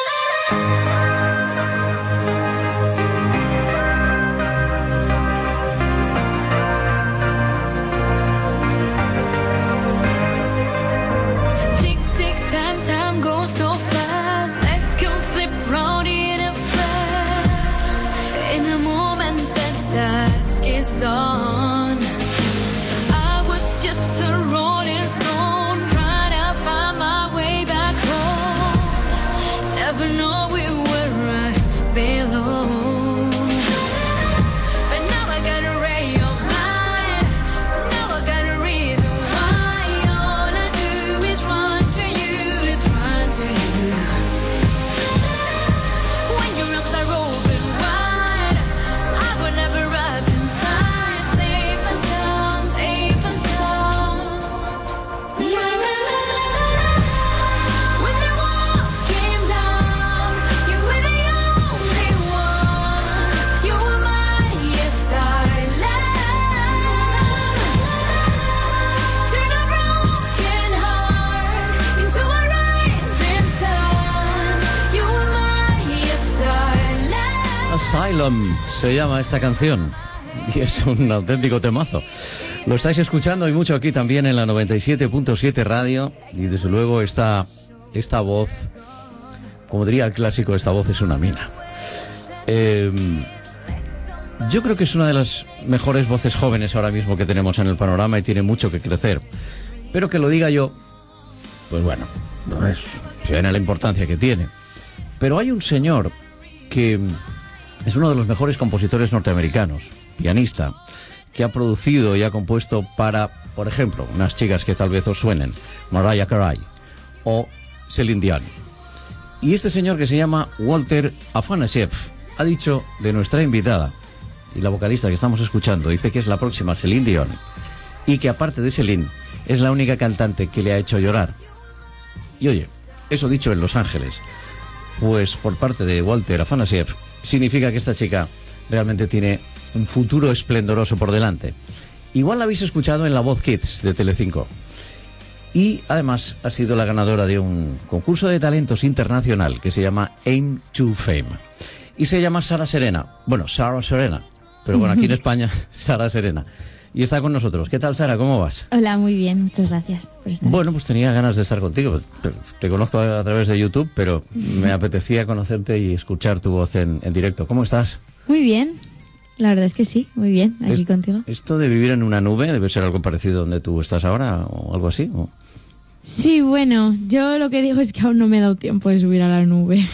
Speaker 1: Dawn. I was just a rolling stone trying to find my way back home. Never know where I belong. But now I got a ray of light. Now I got a reason why. All I do is run to you, is run to you. When your arms are open wide, I will never run.
Speaker 2: Asylum se llama esta canción y es un auténtico temazo. Lo estáis escuchando y mucho aquí también en la noventa y siete punto siete Radio y desde luego esta, esta voz, como diría el clásico, esta voz es una mina. Eh, yo creo que es una de las mejores voces jóvenes ahora mismo que tenemos en el panorama y tiene mucho que crecer. Pero que lo diga yo, pues bueno, no es, tiene la importancia que tiene. Pero hay un señor que es uno de los mejores compositores norteamericanos, pianista, que ha producido y ha compuesto para, por ejemplo, unas chicas que tal vez os suenen, Mariah Carey o Celine Dion. Y este señor, que se llama Walter Afanasieff, ha dicho de nuestra invitada y la vocalista que estamos escuchando, dice que es la próxima Celine Dion y que aparte de Celine es la única cantante que le ha hecho llorar. Y oye, eso dicho en Los Ángeles, pues por parte de Walter Afanasieff, significa que esta chica realmente tiene un futuro esplendoroso por delante. Igual la habéis escuchado en La Voz Kids de Telecinco. Y además ha sido la ganadora de un concurso de talentos internacional que se llama Aim to Fame. Y se llama Sara Serena. Bueno, Sara Serena. Pero bueno, aquí en España, Sara Serena. Y está con nosotros. ¿Qué tal, Sara? ¿Cómo vas?
Speaker 24: Hola, muy bien. Muchas gracias por estar.
Speaker 2: Bueno, pues tenía ganas de estar contigo. Te conozco a través de YouTube, pero me apetecía conocerte y escuchar tu voz en, en directo. ¿Cómo estás?
Speaker 24: Muy bien. La verdad es que sí, muy bien, aquí
Speaker 2: es,
Speaker 24: contigo.
Speaker 2: ¿Esto de vivir en una nube debe ser algo parecido donde tú estás ahora o algo así? ¿O?
Speaker 24: Sí, bueno, yo lo que digo es que aún no me he dado tiempo de subir a la nube.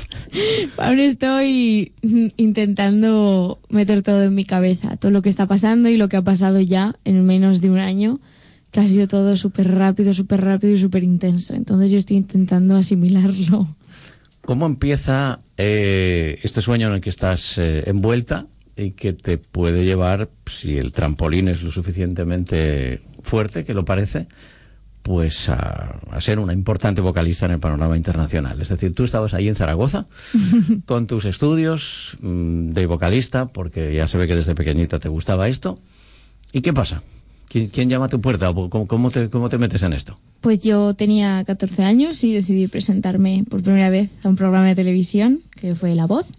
Speaker 24: Aún estoy intentando meter todo en mi cabeza, todo lo que está pasando y lo que ha pasado ya en menos de un año, que ha sido todo súper rápido, súper rápido y súper intenso. Entonces yo estoy intentando asimilarlo.
Speaker 2: ¿Cómo empieza eh, este sueño en el que estás eh, envuelta y que te puede llevar, si el trampolín es lo suficientemente fuerte, que lo parece, pues a, a ser una importante vocalista en el panorama internacional? Es decir, tú estabas ahí en Zaragoza con tus estudios mmm, de vocalista, porque ya se ve que desde pequeñita te gustaba esto. ¿Y qué pasa? ¿Quién, quién llama a tu puerta? ¿Cómo, cómo, te, ¿Cómo te metes en esto?
Speaker 24: Pues yo tenía catorce años y decidí presentarme por primera vez a un programa de televisión, que fue La Voz.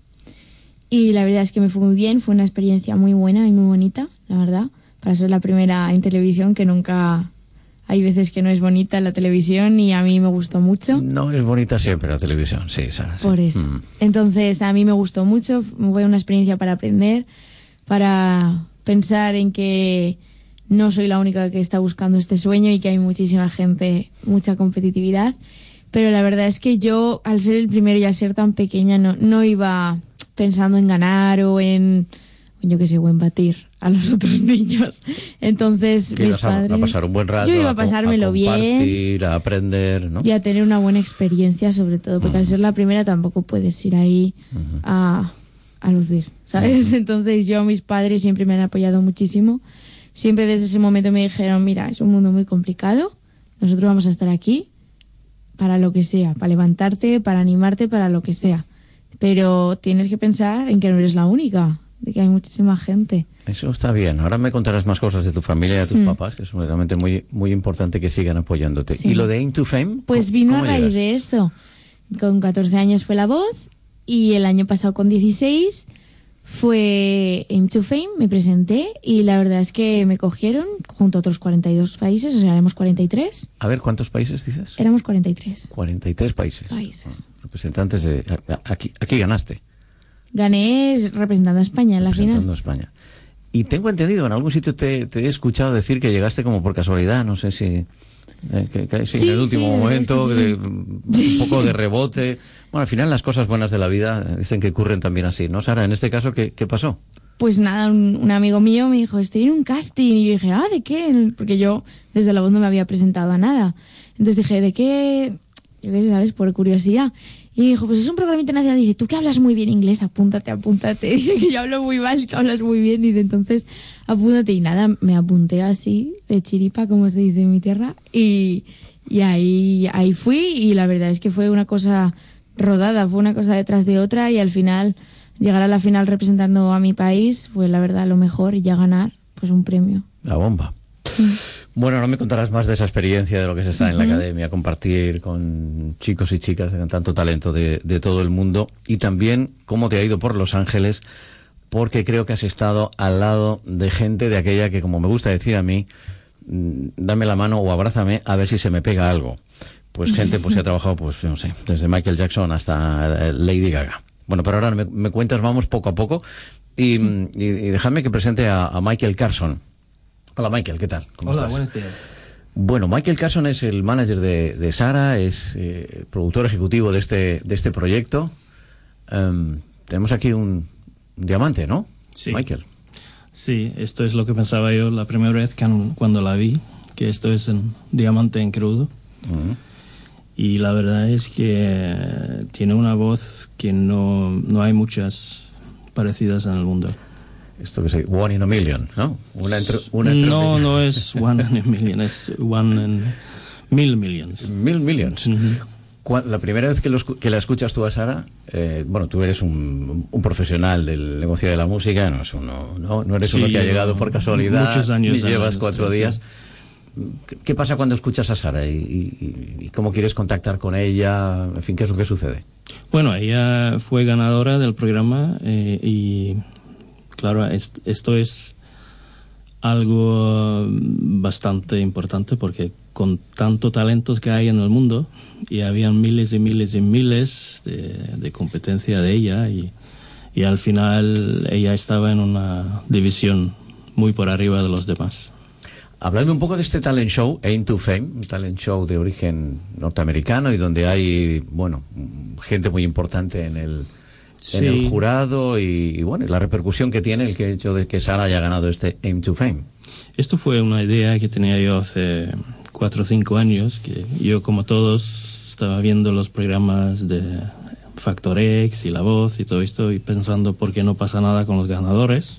Speaker 24: Y la verdad es que me fue muy bien, fue una experiencia muy buena y muy bonita, la verdad, para ser la primera en televisión, que nunca... Hay veces que no es bonita la televisión y a mí me gustó mucho.
Speaker 2: No es bonita siempre la televisión, sí, Sara. Sí.
Speaker 24: Por eso. Mm. Entonces, a mí me gustó mucho, fue una experiencia para aprender, para pensar en que no soy la única que está buscando este sueño y que hay muchísima gente, mucha competitividad. Pero la verdad es que yo, al ser el primero y al ser tan pequeña, no, no iba pensando en ganar o en, yo qué sé, o en batir a los otros niños. Entonces, mis
Speaker 2: ibas a,
Speaker 24: padres...
Speaker 2: a pasar un buen rato,
Speaker 24: yo iba a pasármelo
Speaker 2: a compartir,
Speaker 24: bien,
Speaker 2: a aprender, ¿no?
Speaker 24: Y a tener una buena experiencia, sobre todo, porque uh-huh. al ser la primera tampoco puedes ir ahí uh-huh. a, a lucir, ¿sabes? Uh-huh. Entonces yo, mis padres siempre me han apoyado muchísimo. Siempre desde ese momento me dijeron, mira, es un mundo muy complicado, nosotros vamos a estar aquí para lo que sea, para levantarte, para animarte, para lo que sea. Pero tienes que pensar en que no eres la única, de que hay muchísima gente.
Speaker 2: Eso está bien. Ahora me contarás más cosas de tu familia y de tus mm. papás, que es realmente muy, muy importante que sigan apoyándote. Sí. ¿Y lo de Aim to Fame?
Speaker 24: Pues vino a raíz llegas? de eso. Con catorce años fue La Voz y el año pasado con dieciséis fue Aim to Fame, me presenté y la verdad es que me cogieron junto a otros cuarenta y dos países, o sea, éramos cuarenta y tres.
Speaker 2: A ver, ¿cuántos países dices?
Speaker 24: Éramos cuarenta y tres.
Speaker 2: cuarenta y tres países.
Speaker 24: Países.
Speaker 2: Oh, representantes de... Aquí, aquí ganaste.
Speaker 24: Gané representando a España en la final.
Speaker 2: Representando a España. Y tengo entendido, en algún sitio te, te he escuchado decir que llegaste como por casualidad, no sé si... Eh, que, que, sí, sí, en el último sí, momento, es que sí. de, un poco de rebote. Bueno, al final las cosas buenas de la vida dicen que ocurren también así, ¿no, Sara? En este caso, ¿qué, qué pasó?
Speaker 24: Pues nada, un, un amigo mío me dijo, estoy en un casting. Y yo dije, ah, ¿de qué? Porque yo desde La Voz no me había presentado a nada. Entonces dije, ¿de qué? Yo qué sé, ¿sabes? Por curiosidad. Y dijo, pues es un programa internacional. Y dice, tú que hablas muy bien inglés, apúntate, apúntate. Dice que yo hablo muy mal y tú hablas muy bien. Y dice, entonces, apúntate. Y nada, me apunté así, de chiripa, como se dice en mi tierra. Y, y ahí, ahí fui. Y la verdad es que fue una cosa rodada, fue una cosa detrás de otra. Y al final, llegar a la final representando a mi país fue la verdad lo mejor. Y ya ganar, pues un premio.
Speaker 2: La bomba. Sí. Bueno, no me contarás más de esa experiencia, de lo que es estar uh-huh. en la academia, compartir con chicos y chicas de tanto talento de, de todo el mundo, y también cómo te ha ido por Los Ángeles, porque creo que has estado al lado de gente de aquella que, como me gusta decir a mí, dame la mano o abrázame a ver si se me pega algo. Pues gente pues que ha trabajado, pues no sé, desde Michael Jackson hasta Lady Gaga. Bueno, pero ahora me, me cuentas, vamos poco a poco, y, y, y dejadme que presente a, a Michael Carson. Hola Michael, ¿qué tal?
Speaker 10: ¿Cómo Hola, estás? Buenos días.
Speaker 2: Bueno, Michael Carson es el manager de, de Sara, es eh, productor ejecutivo de este, de este proyecto. Um, tenemos aquí un, un diamante, ¿no?
Speaker 10: Sí.
Speaker 2: Michael.
Speaker 10: Sí, esto es lo que pensaba yo la primera vez que, cuando la vi, que esto es un diamante en crudo. Uh-huh. Y la verdad es que tiene una voz que no, no hay muchas parecidas en el mundo.
Speaker 2: Esto que se dice, one in a million, ¿no? Una entre, una entre
Speaker 10: no, no es one in a million, es one in mil millions.
Speaker 2: Mil millions. Uh-huh. La primera vez que, los, que la escuchas tú a Sara, eh, bueno, tú eres un, un profesional del negocio de la música, no, es uno, no, no eres sí, uno que ha llegado por casualidad,
Speaker 10: muchos años
Speaker 2: ni llevas
Speaker 10: años,
Speaker 2: cuatro
Speaker 10: tres,
Speaker 2: días. Sí. ¿Qué pasa cuando escuchas a Sara y, y, y cómo quieres contactar con ella? En fin, ¿qué es lo que sucede?
Speaker 10: Bueno, ella fue ganadora del programa eh, y... Claro, esto es algo bastante importante porque con tantos talentos que hay en el mundo y habían miles y miles y miles de, de competencia de ella y, y al final ella estaba en una división muy por arriba de los demás.
Speaker 2: Habladme un poco de este talent show, Aim to Fame, un talent show de origen norteamericano y donde hay, bueno, gente muy importante en el, sí. en el jurado y, y, bueno, la repercusión que tiene el que hecho de que Sara haya ganado este Aim to Fame.
Speaker 10: Esto fue una idea que tenía yo hace cuatro o cinco años, que yo, como todos, estaba viendo los programas de Factor X y La Voz y todo esto y pensando por qué no pasa nada con los ganadores.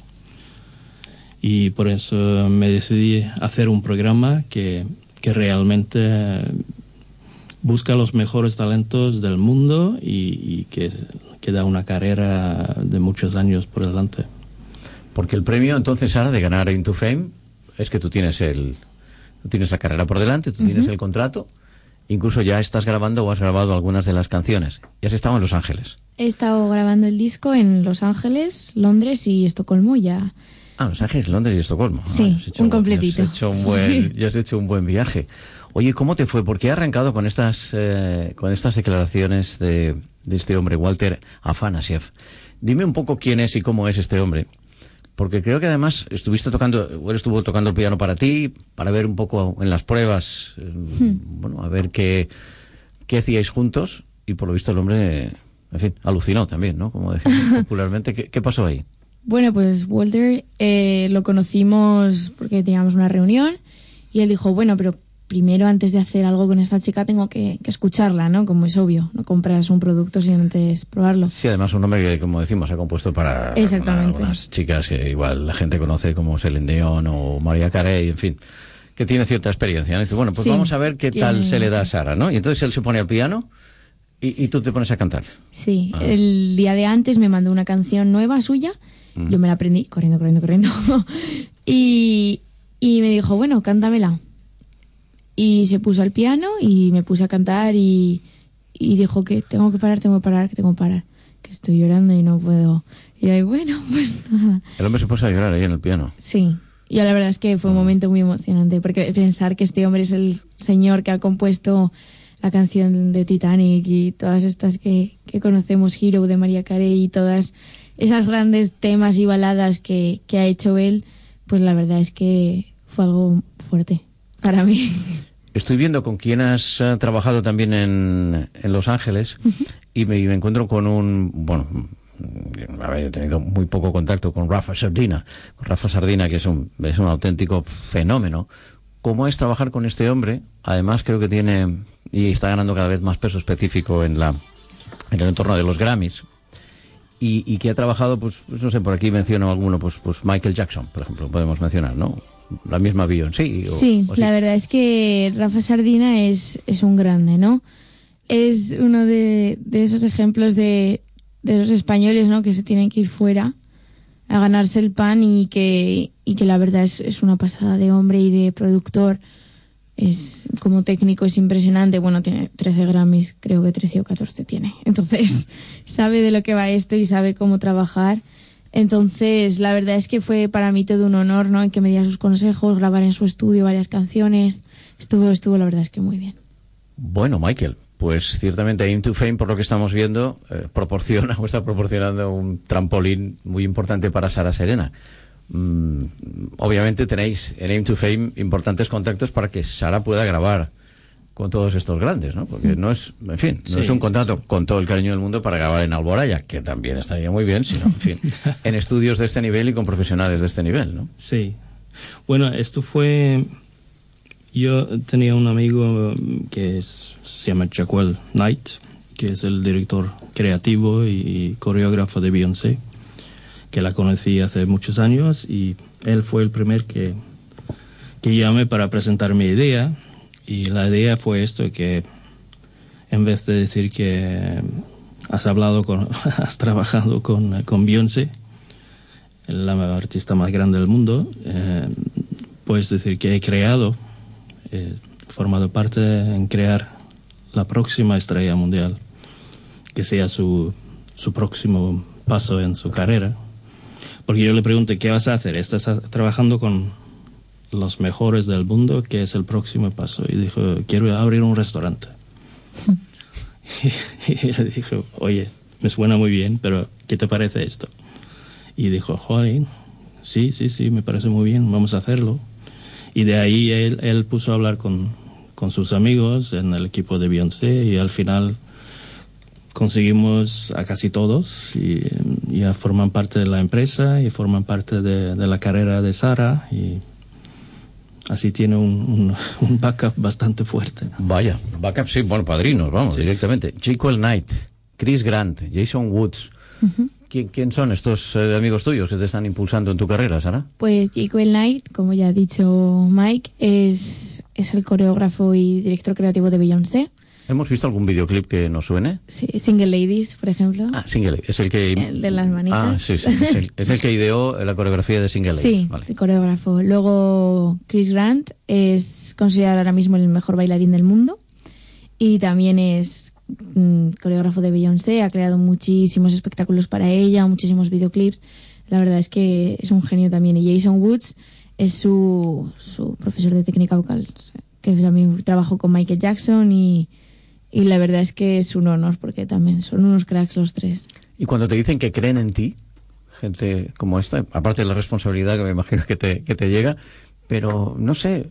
Speaker 10: Y por eso me decidí hacer un programa que, que realmente busca los mejores talentos del mundo y, y que, que da una carrera de muchos años por delante.
Speaker 2: Porque el premio, entonces, Sara, de ganar Aim to Fame es que tú tienes el, tú tienes la carrera por delante, tú uh-huh. tienes el contrato, incluso ya estás grabando o has grabado algunas de las canciones. Ya has estado en Los Ángeles.
Speaker 24: He estado grabando el disco en Los Ángeles, Londres y Estocolmo ya.
Speaker 2: Ah, Los Ángeles, Londres y Estocolmo.
Speaker 24: Sí,
Speaker 2: ah,
Speaker 24: un completito.
Speaker 2: Ya has hecho un buen,
Speaker 24: sí.
Speaker 2: ya has hecho un buen viaje. Oye, ¿cómo te fue? ¿Por qué has arrancado con estas, eh, con estas declaraciones de, de este hombre, Walter Afanasiev? Dime un poco quién es y cómo es este hombre. Porque creo que además estuviste tocando, él estuvo tocando el piano para ti, para ver un poco en las pruebas, eh, hmm. bueno, a ver qué, qué hacíais juntos. Y por lo visto el hombre, en fin, alucinó también, ¿no? Como decimos popularmente. ¿Qué, ¿Qué pasó ahí?
Speaker 24: Bueno, pues Walter eh, lo conocimos porque teníamos una reunión y él dijo, bueno, pero primero antes de hacer algo con esta chica tengo que, que escucharla, ¿no? Como es obvio, no compras un producto sin antes probarlo.
Speaker 2: Sí, además un hombre que, como decimos, ha compuesto para
Speaker 24: Exactamente.
Speaker 2: Una, unas chicas que igual la gente conoce como Celine Dion o Mariah Carey, en fin, que tiene cierta experiencia. Y dice, bueno, pues sí, vamos a ver qué tal se le da a Sara, ¿no? Y entonces él se pone al piano y, y tú te pones a cantar.
Speaker 24: Sí, ah. el día de antes me mandó una canción nueva suya. Yo me la aprendí corriendo, corriendo, corriendo. y, y me dijo, bueno, cántamela. Y se puso al piano y me puse a cantar y, y dijo que tengo que parar, tengo que parar, que tengo que parar. Que estoy llorando y no puedo. Y ahí, bueno, pues nada.
Speaker 2: El hombre se puso a llorar ahí en el piano.
Speaker 24: Sí. Y la verdad es que fue un momento muy emocionante. Porque pensar que este hombre es el señor que ha compuesto la canción de Titanic y todas estas que, que conocemos, Hero de Mariah Carey y todas esas grandes temas y baladas que, que ha hecho él, pues la verdad es que fue algo fuerte para mí.
Speaker 2: Estoy viendo con quién has uh, trabajado también en, en Los Ángeles uh-huh. y, me, y me encuentro con un, bueno, a ver, he tenido muy poco contacto con Rafa Sardina, con Rafa Sardina, que es un, es un auténtico fenómeno. ¿Cómo es trabajar con este hombre? Además creo que tiene, y está ganando cada vez más peso específico en, la, en el entorno de los Grammys. Y, y que ha trabajado, pues, pues no sé, por aquí menciono alguno, pues, pues Michael Jackson, por ejemplo, podemos mencionar, ¿no? La misma Beyoncé. O,
Speaker 24: sí,
Speaker 2: o
Speaker 24: la verdad es que Rafa Sardina es, es un grande, ¿no? Es uno de, de esos ejemplos de, de los españoles, ¿no? Que se tienen que ir fuera a ganarse el pan y que, y que la verdad es, es una pasada de hombre y de productor. Es, como técnico es impresionante. Bueno, tiene trece Grammys, creo que trece o catorce tiene. Entonces, sabe de lo que va esto y sabe cómo trabajar. Entonces, la verdad es que fue para mí todo un honor, ¿no? En que me diera sus consejos, grabar en su estudio varias canciones. Estuvo, estuvo la verdad es que muy bien.
Speaker 2: Bueno, Michael, pues ciertamente Aim to Fame, por lo que estamos viendo, eh, proporciona o está proporcionando un trampolín muy importante para Sara Serena. Mm, obviamente tenéis en Aim to Fame importantes contactos para que Sara pueda grabar con todos estos grandes, ¿no? Porque no es, en fin, no sí, es un contrato sí, sí. con todo el cariño del mundo para grabar en Alboraya, que también estaría muy bien, sino, en fin, en estudios de este nivel y con profesionales de este nivel, ¿no?
Speaker 10: Sí. Bueno, esto fue... Yo tenía un amigo que es, se llama Jacquel Knight, que es el director creativo y coreógrafo de Beyoncé, que la conocí hace muchos años y él fue el primer que, que llamé para presentar mi idea. Y la idea fue esto, que en vez de decir que has hablado con, has trabajado con, con Beyoncé, la artista más grande del mundo, eh, puedes decir que he creado, he formado parte en crear la próxima estrella mundial, que sea su, su próximo paso en su carrera. Porque yo le pregunté, ¿qué vas a hacer? ¿Estás a, trabajando con los mejores del mundo? ¿Qué es el próximo paso? Y dijo, quiero abrir un restaurante. y, y le dije, oye, me suena muy bien, pero ¿qué te parece esto? Y dijo, joder, sí, sí, sí, me parece muy bien, vamos a hacerlo. Y de ahí él, él puso a hablar con, con sus amigos en el equipo de Beyoncé y al final conseguimos a casi todos y ya forman parte de la empresa y forman parte de, de la carrera de Sara y así tiene un, un, un backup bastante fuerte.
Speaker 2: Vaya, backup sí, bueno, padrinos, vamos, sí. Directamente. Chico el Knight, Chris Grant, Jason Woods. Uh-huh. ¿Quién, ¿Quién son estos eh, amigos tuyos que te están impulsando en tu carrera, Sara?
Speaker 24: Pues Chico el Knight, como ya ha dicho Mike, es, es el coreógrafo y director creativo de Beyoncé.
Speaker 2: ¿Hemos visto algún videoclip que nos suene?
Speaker 24: Sí, Single Ladies, por ejemplo.
Speaker 2: Ah, Single Ladies, es el que...
Speaker 24: El de las manitas.
Speaker 2: Ah, sí, sí, es el, es el que ideó la coreografía de Single Ladies.
Speaker 24: Sí, vale. El coreógrafo. Luego Chris Grant es considerado ahora mismo el mejor bailarín del mundo y también es mm, coreógrafo de Beyoncé, ha creado muchísimos espectáculos para ella, muchísimos videoclips. La verdad es que es un genio también. Y Jason Woods es su, su profesor de técnica vocal, que también trabajó con Michael Jackson y... Y la verdad es que es un honor porque también son unos cracks los tres.
Speaker 2: Y cuando te dicen que creen en ti, gente como esta, aparte de la responsabilidad que me imagino que te, que te llega, pero no sé,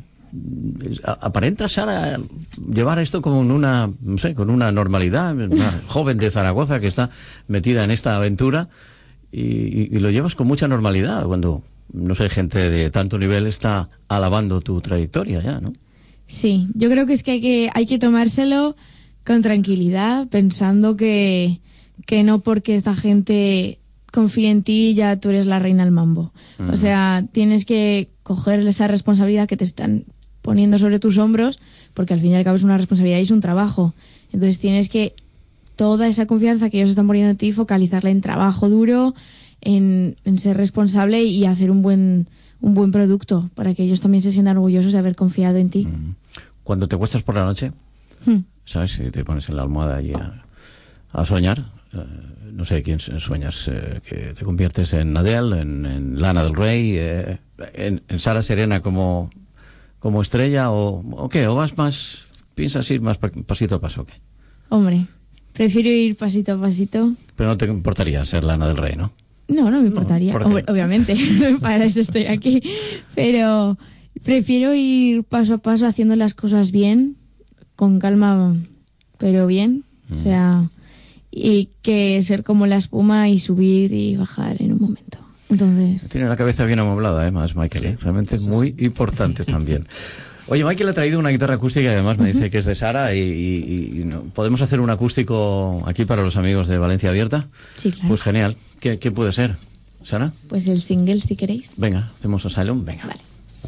Speaker 2: aparenta Sara llevar esto con una, no sé, con una normalidad, una joven de Zaragoza que está metida en esta aventura y, y, y lo llevas con mucha normalidad cuando, no sé, gente de tanto nivel está alabando tu trayectoria ya, ¿no?
Speaker 24: Sí, yo creo que es que hay que, hay que tomárselo con tranquilidad, pensando que, que no porque esta gente confíe en ti ya tú eres la reina del mambo. Uh-huh. O sea, tienes que coger esa responsabilidad que te están poniendo sobre tus hombros, porque al fin y al cabo es una responsabilidad y es un trabajo. Entonces tienes que, toda esa confianza que ellos están poniendo en ti, focalizarla en trabajo duro, en, en ser responsable y hacer un buen... un buen producto para que ellos también se sientan orgullosos de haber confiado en ti.
Speaker 2: Cuando te acuestas por la noche, hmm. ¿sabes? Si te pones en la almohada y a, a soñar, eh, no sé quién sueñas, eh, que te conviertes en Adele, en, en Lana del Rey, eh, en, en Sara Serena como, como estrella, o, o qué, o vas más, piensas ir más pasito a paso, ¿o qué?
Speaker 24: Hombre, prefiero ir pasito a pasito.
Speaker 2: Pero no te importaría ser Lana del Rey, ¿no?
Speaker 24: No, no me importaría, no, Ob- obviamente, para eso estoy aquí, pero prefiero ir paso a paso haciendo las cosas bien, con calma, pero bien, mm. o sea, y que ser como la espuma y subir y bajar en un momento. Entonces...
Speaker 2: Tiene la cabeza bien amoblada, además, Michael, sí, ¿eh? Realmente es muy importante también. Oye, Michael ha traído una guitarra acústica y además me dice que es de Sara y, y, y no, ¿podemos hacer un acústico aquí para los amigos de Valencia Abierta?
Speaker 24: Sí, claro.
Speaker 2: Pues genial. ¿Qué, qué puede ser, Sara?
Speaker 24: Pues el single, si queréis.
Speaker 2: Venga, hacemos Asylum, venga.
Speaker 24: Vale.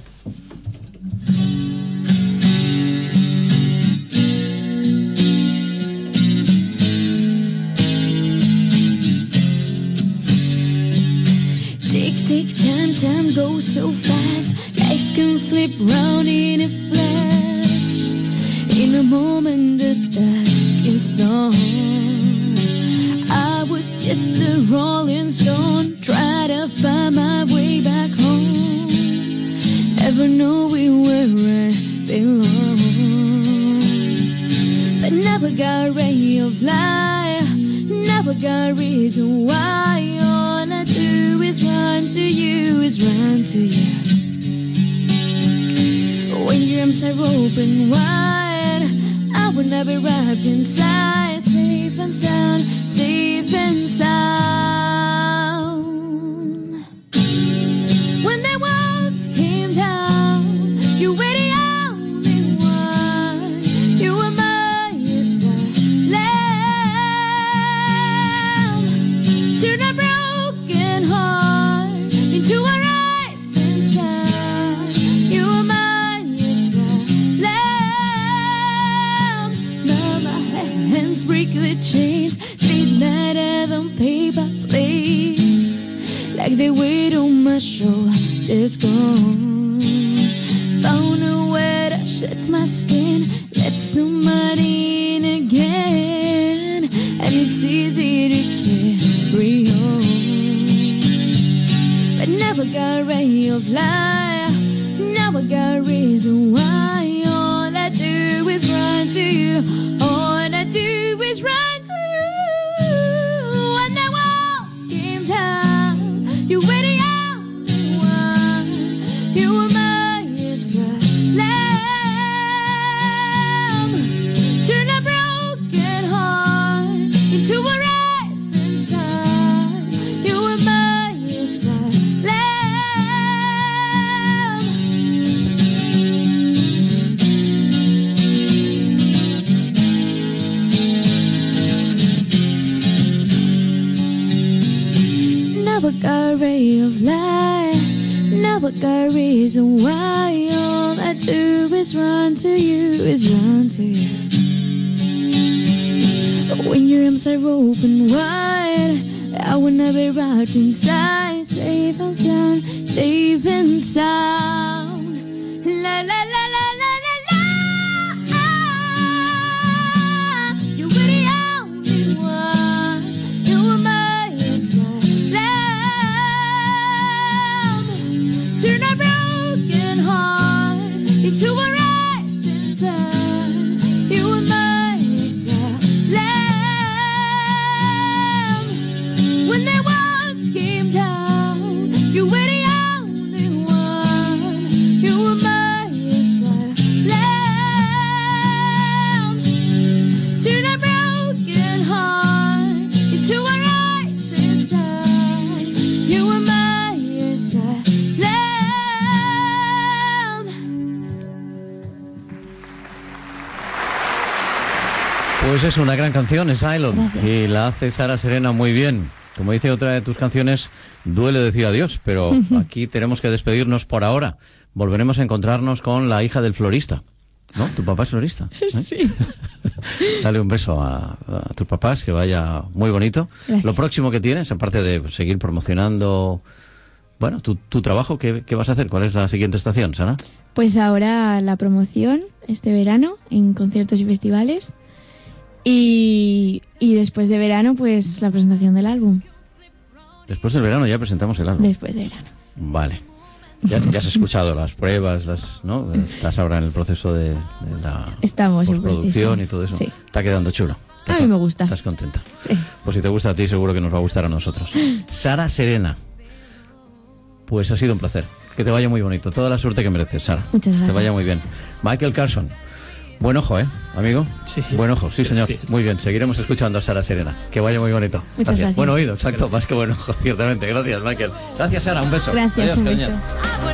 Speaker 1: Tick, tick, time, time goes so fast. Life can flip round in a flash. In a moment the dusk is dawn. I was just a rolling stone, try to find my way back home, never knowing where I belong. But now I got a ray of light, now I got a reason why. All I do is run to you, is run to you. When your arms are open wide, I will never be wrapped inside, safe and sound, safe and sound. When the walls came down, you were the only one. You were my asylum. Turn a broken heart into a rising sun. You were my asylum. Now my hands break the chains, feet lighter than paper plates, like they weight on my shoulders gone. Found a way to shed my skin, let somebody in again, and it's easy to carry on. But now I got a ray of light, now I got a reason why. All I do is run to you, all I do is run to you.
Speaker 24: Now I got a ray of light. Now I got a reason why. All I do is run to you, is run to you. When your arms are open wide, I wanna be wrapped inside, safe and sound, safe and sound. La la la la la la la. You were the only one. You were my lamb. Turn a broken heart into a rising sun. You were my lamb. When the walls came down, you were the only one. You were my lamb. Turn a broken heart into a rising sun. You were my lamb.
Speaker 2: Pues es una gran canción, es Island,
Speaker 24: Gracias.
Speaker 2: y la hace Sara Serena muy bien. Como dice otra de tus canciones, duele decir adiós, pero aquí tenemos que despedirnos por ahora. Volveremos a encontrarnos con la hija del florista, ¿no? ¿Tu papá es florista? ¿Eh?
Speaker 24: Sí.
Speaker 2: Dale un beso a, a tus papás, que vaya muy bonito.
Speaker 24: Gracias.
Speaker 2: Lo próximo que tienes, aparte de seguir promocionando, bueno, tu, tu trabajo, ¿qué, ¿qué vas a hacer? ¿Cuál es la siguiente estación, Sara?
Speaker 24: Pues ahora la promoción este verano en conciertos y festivales. Y, y después de verano, pues la presentación del álbum.
Speaker 2: Después del verano ya presentamos el álbum.
Speaker 24: Después de verano.
Speaker 2: Vale. Ya, ya has escuchado las pruebas, las, ¿no? Estás ahora en el proceso de, de la
Speaker 24: Estamos en
Speaker 2: postproducción
Speaker 24: proceso.
Speaker 2: y todo eso.
Speaker 24: Sí.
Speaker 2: Está quedando chulo.
Speaker 24: A mí me gusta.
Speaker 2: ¿Estás contenta?
Speaker 24: Sí.
Speaker 2: Pues si te gusta a ti, seguro que nos va a gustar a nosotros. Sara Serena. Pues ha sido un placer. Que te vaya muy bonito. Toda la suerte que mereces, Sara.
Speaker 24: Muchas
Speaker 2: Que te
Speaker 24: gracias.
Speaker 2: vaya muy bien. Michael Carson. Buen ojo, ¿eh, amigo?
Speaker 10: Sí.
Speaker 2: Buen ojo, sí, señor.
Speaker 10: Gracias.
Speaker 2: Muy bien, seguiremos escuchando a Sara Serena. Que vaya muy bonito.
Speaker 24: Muchas gracias.
Speaker 2: Buen oído, exacto. Más que buen ojo, ciertamente. Gracias, Michael. Gracias, Sara. Un beso.
Speaker 24: Gracias,
Speaker 2: Adiós,
Speaker 24: un
Speaker 2: cariño.
Speaker 24: beso.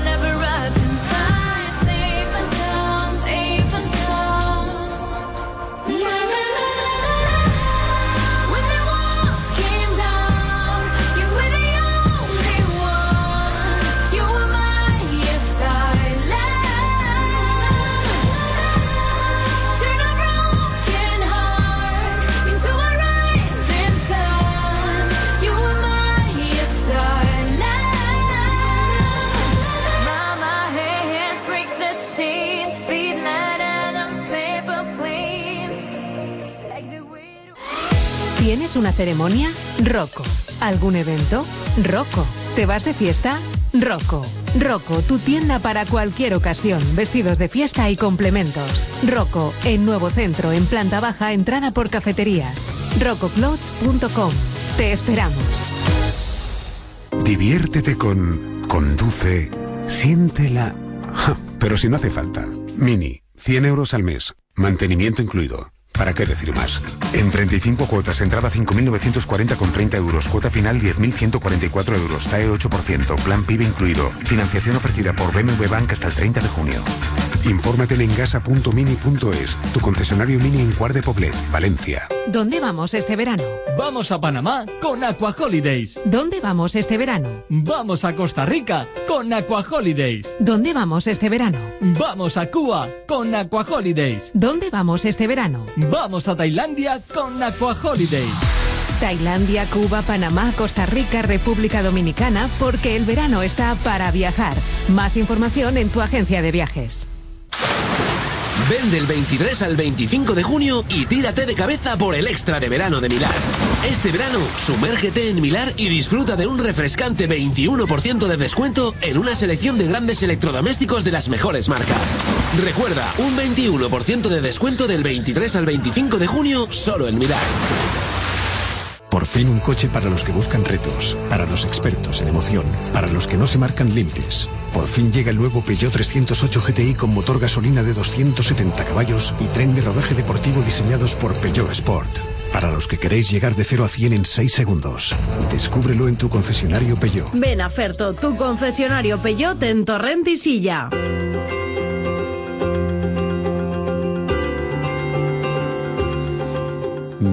Speaker 7: ¿Tienes una ceremonia? Rocco. ¿Algún evento? Rocco. ¿Te vas de fiesta? Rocco. Rocco, tu tienda para cualquier ocasión. Vestidos de fiesta y complementos. Rocco, en Nuevo Centro, en planta baja, entrada por cafeterías. rocco clothes punto com. Te esperamos.
Speaker 11: Diviértete con Conduce, siéntela. Ja, pero si no hace falta. Mini, cien euros al mes, mantenimiento incluido. ¿Para qué decir más? En treinta y cinco cuotas, entrada cinco mil novecientos cuarenta con treinta euros, cuota final diez mil ciento cuarenta y cuatro euros, T A E ocho por ciento, plan PIB incluido, financiación ofrecida por B M W Bank hasta el treinta de junio. Infórmate en engasa punto mini punto es, tu concesionario Mini en Cuart de Poblet, Valencia.
Speaker 7: ¿Dónde vamos este verano?
Speaker 6: Vamos a Panamá con Aqua Holidays.
Speaker 7: ¿Dónde vamos este verano?
Speaker 6: Vamos a Costa Rica con Aqua Holidays.
Speaker 7: ¿Dónde vamos este verano?
Speaker 6: Vamos a Cuba con Aqua Holidays.
Speaker 7: ¿Dónde vamos este verano?
Speaker 6: Vamos a Tailandia con Aqua Holidays.
Speaker 7: Tailandia, Cuba, Panamá, Costa Rica, República Dominicana, porque el verano está para viajar. Más información en tu agencia de viajes.
Speaker 20: Ven del veintitrés al veinticinco de junio y tírate de cabeza por el extra de verano de Milar. Este verano, sumérgete en Milar y disfruta de un refrescante veintiuno por ciento de descuento en una selección de grandes electrodomésticos de las mejores marcas. Recuerda, un veintiuno por ciento de descuento del veintitrés al veinticinco de junio solo en Milar.
Speaker 12: Por fin un coche para los que buscan retos, para los expertos en emoción, para los que no se marcan límites. Por fin llega el nuevo Peugeot trescientos ocho G T I con motor gasolina de doscientos setenta caballos y tren de rodaje deportivo diseñados por Peugeot Sport. Para los que queréis llegar de cero a cien en seis segundos. Descúbrelo en tu concesionario Peugeot.
Speaker 5: Ven a Ferto, tu concesionario Peugeot en Torrent y Silla.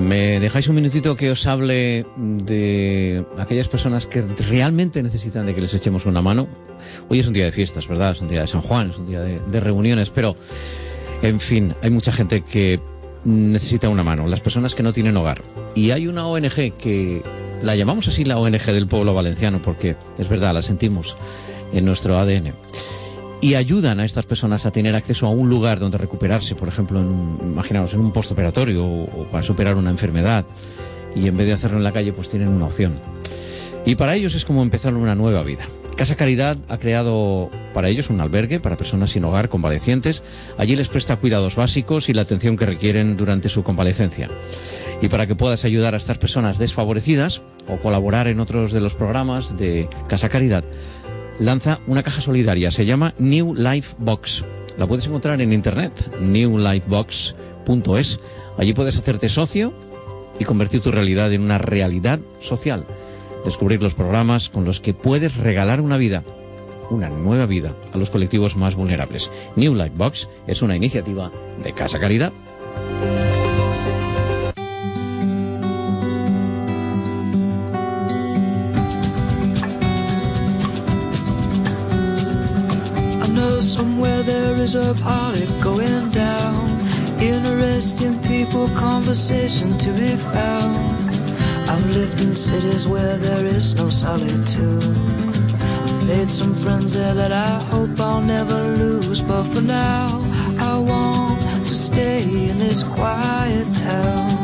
Speaker 2: ¿Me dejáis un minutito que os hable de aquellas personas que realmente necesitan de que les echemos una mano? Hoy es un día de fiestas, ¿verdad? Es un día de San Juan, es un día de, de reuniones, pero, en fin, hay mucha gente que necesita una mano, las personas que no tienen hogar. Y hay una O N Ge que la llamamos así la O N Ge del pueblo valenciano, porque es verdad, la sentimos en nuestro A D N. Y ayudan a estas personas a tener acceso a un lugar donde recuperarse, por ejemplo, en un, imaginaos, en un postoperatorio o, o para superar una enfermedad. Y en vez de hacerlo en la calle, pues tienen una opción. Y para ellos es como empezar una nueva vida. Casa Caridad ha creado para ellos un albergue para personas sin hogar, convalecientes. Allí les presta cuidados básicos y la atención que requieren durante su convalecencia. Y para que puedas ayudar a estas personas desfavorecidas o colaborar en otros de los programas de Casa Caridad, lanza una caja solidaria, se llama New Life Box. La puedes encontrar en internet, new life box punto es. Allí puedes hacerte socio y convertir tu realidad en una realidad social. Descubrir los programas con los que puedes regalar una vida, una nueva vida, a los colectivos más vulnerables. New Life Box es una iniciativa de Casa Caridad.
Speaker 13: Somewhere there is a party going down. Interesting people, conversation to be found. I've lived in cities where there is no solitude. I've made some friends there that I hope I'll never lose. But for now, I want to stay in this quiet town.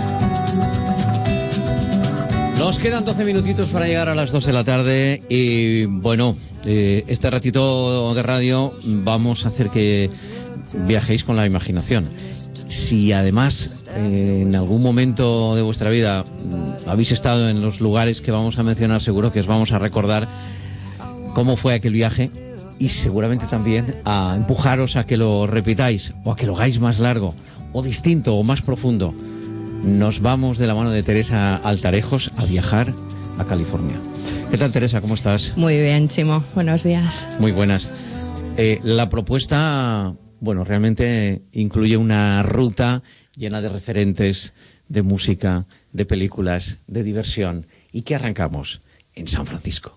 Speaker 2: Nos quedan doce minutitos para llegar a las dos de la tarde y bueno, eh, este ratito de radio vamos a hacer que viajéis con la imaginación. Si además eh, en algún momento de vuestra vida mm, habéis estado en los lugares que vamos a mencionar, seguro que os vamos a recordar cómo fue aquel viaje y seguramente también a empujaros a que lo repitáis o a que lo hagáis más largo o distinto o más profundo. Nos vamos de la mano de Teresa Altarejos a viajar a California. ¿Qué tal, Teresa? ¿Cómo estás?
Speaker 15: Muy bien, Chimo. Buenos días.
Speaker 2: Muy buenas. Eh, la propuesta, bueno, realmente incluye una ruta llena de referentes, de música, de películas, de diversión. ¿Y qué arrancamos? En San Francisco.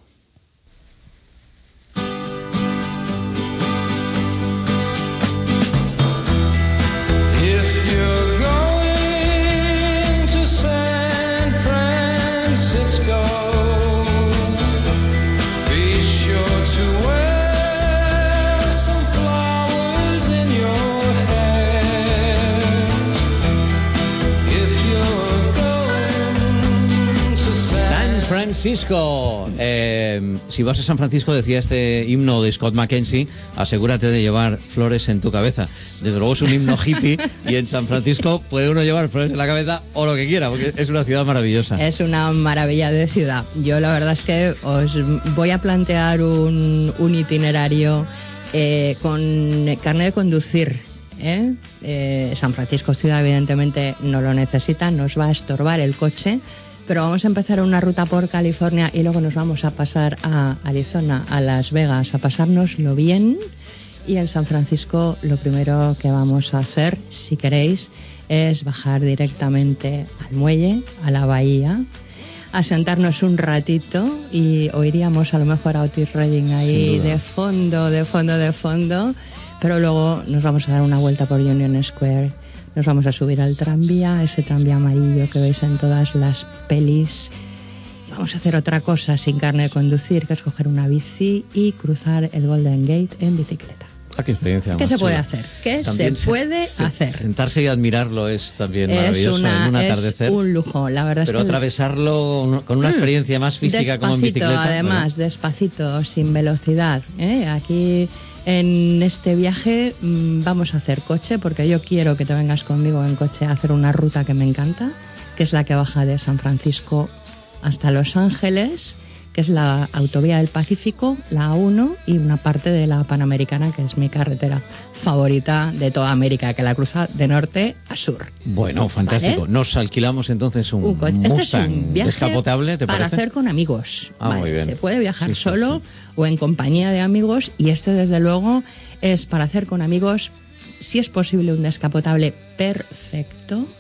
Speaker 2: Francisco, eh, si vas a San Francisco, decía este himno de Scott McKenzie, asegúrate de llevar flores en tu cabeza. Desde luego es un himno hippie y en San Francisco puede uno llevar flores en la cabeza o lo que quiera, porque es una ciudad maravillosa.
Speaker 15: Es una maravilla de ciudad. Yo la verdad es que os voy a plantear un, un itinerario eh, con carnet de conducir. ¿eh? Eh, San Francisco ciudad evidentemente no lo necesita, nos va a estorbar el coche. Pero vamos a empezar una ruta por California y luego nos vamos a pasar a Arizona, a Las Vegas, a pasárnoslo bien. Y en San Francisco lo primero que vamos a hacer, si queréis, es bajar directamente al muelle, a la bahía, a sentarnos un ratito y oiríamos a lo mejor a Otis Redding ahí de fondo, de fondo, de fondo. Pero luego nos vamos a dar una vuelta por Union Square. Nos vamos a subir al tranvía, ese tranvía amarillo que veis en todas las pelis. Y vamos a hacer otra cosa sin carne de conducir, que es coger una bici y cruzar el Golden Gate en bicicleta.
Speaker 2: Ah, qué experiencia.
Speaker 15: ¿Qué se puede hacer? ¿Qué se puede hacer?
Speaker 2: Sentarse y admirarlo es también maravilloso en un atardecer.
Speaker 15: Es un lujo, la verdad.
Speaker 2: Pero
Speaker 15: es que
Speaker 2: atravesarlo con una experiencia más física como en bicicleta.
Speaker 15: Además, bueno. Despacito, sin velocidad. ¿eh? Aquí... En este viaje mmm, vamos a hacer coche, porque yo quiero que te vengas conmigo en coche a hacer una ruta que me encanta, que es la que baja de San Francisco hasta Los Ángeles, que es la autovía del Pacífico, la A uno, y una parte de la Panamericana, que es mi carretera favorita de toda América, que la cruza de norte a sur.
Speaker 2: Bueno, fantástico. ¿Vale? Nos alquilamos entonces un, un coche.
Speaker 15: Este
Speaker 2: Mustang
Speaker 15: es un viaje
Speaker 2: descapotable, ¿te
Speaker 15: para
Speaker 2: parece?
Speaker 15: hacer con amigos.
Speaker 2: Ah,
Speaker 15: vale.
Speaker 2: Muy bien.
Speaker 15: Se puede viajar
Speaker 2: sí, sí,
Speaker 15: solo
Speaker 2: sí.
Speaker 15: o en compañía de amigos, y este desde luego es para hacer con amigos, si es posible un descapotable perfecto,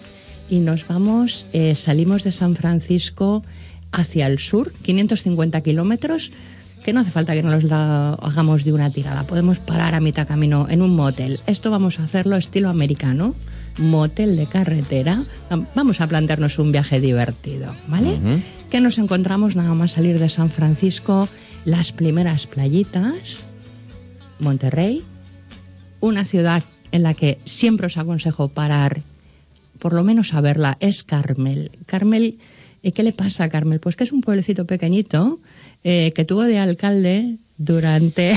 Speaker 15: y nos vamos, eh, salimos de San Francisco hacia el sur, quinientos cincuenta kilómetros, que no hace falta que nos la hagamos de una tirada, podemos parar a mitad camino en un motel. Esto vamos a hacerlo estilo americano, motel de carretera, vamos a plantearnos un viaje divertido, ¿vale? Uh-huh. Que nos encontramos nada más salir de San Francisco, las primeras playitas, Monterrey, una ciudad en la que siempre os aconsejo parar, por lo menos a verla, es Carmel. Carmel, ¿qué le pasa a Carmel? Pues que es un pueblecito pequeñito eh, que tuvo de alcalde durante...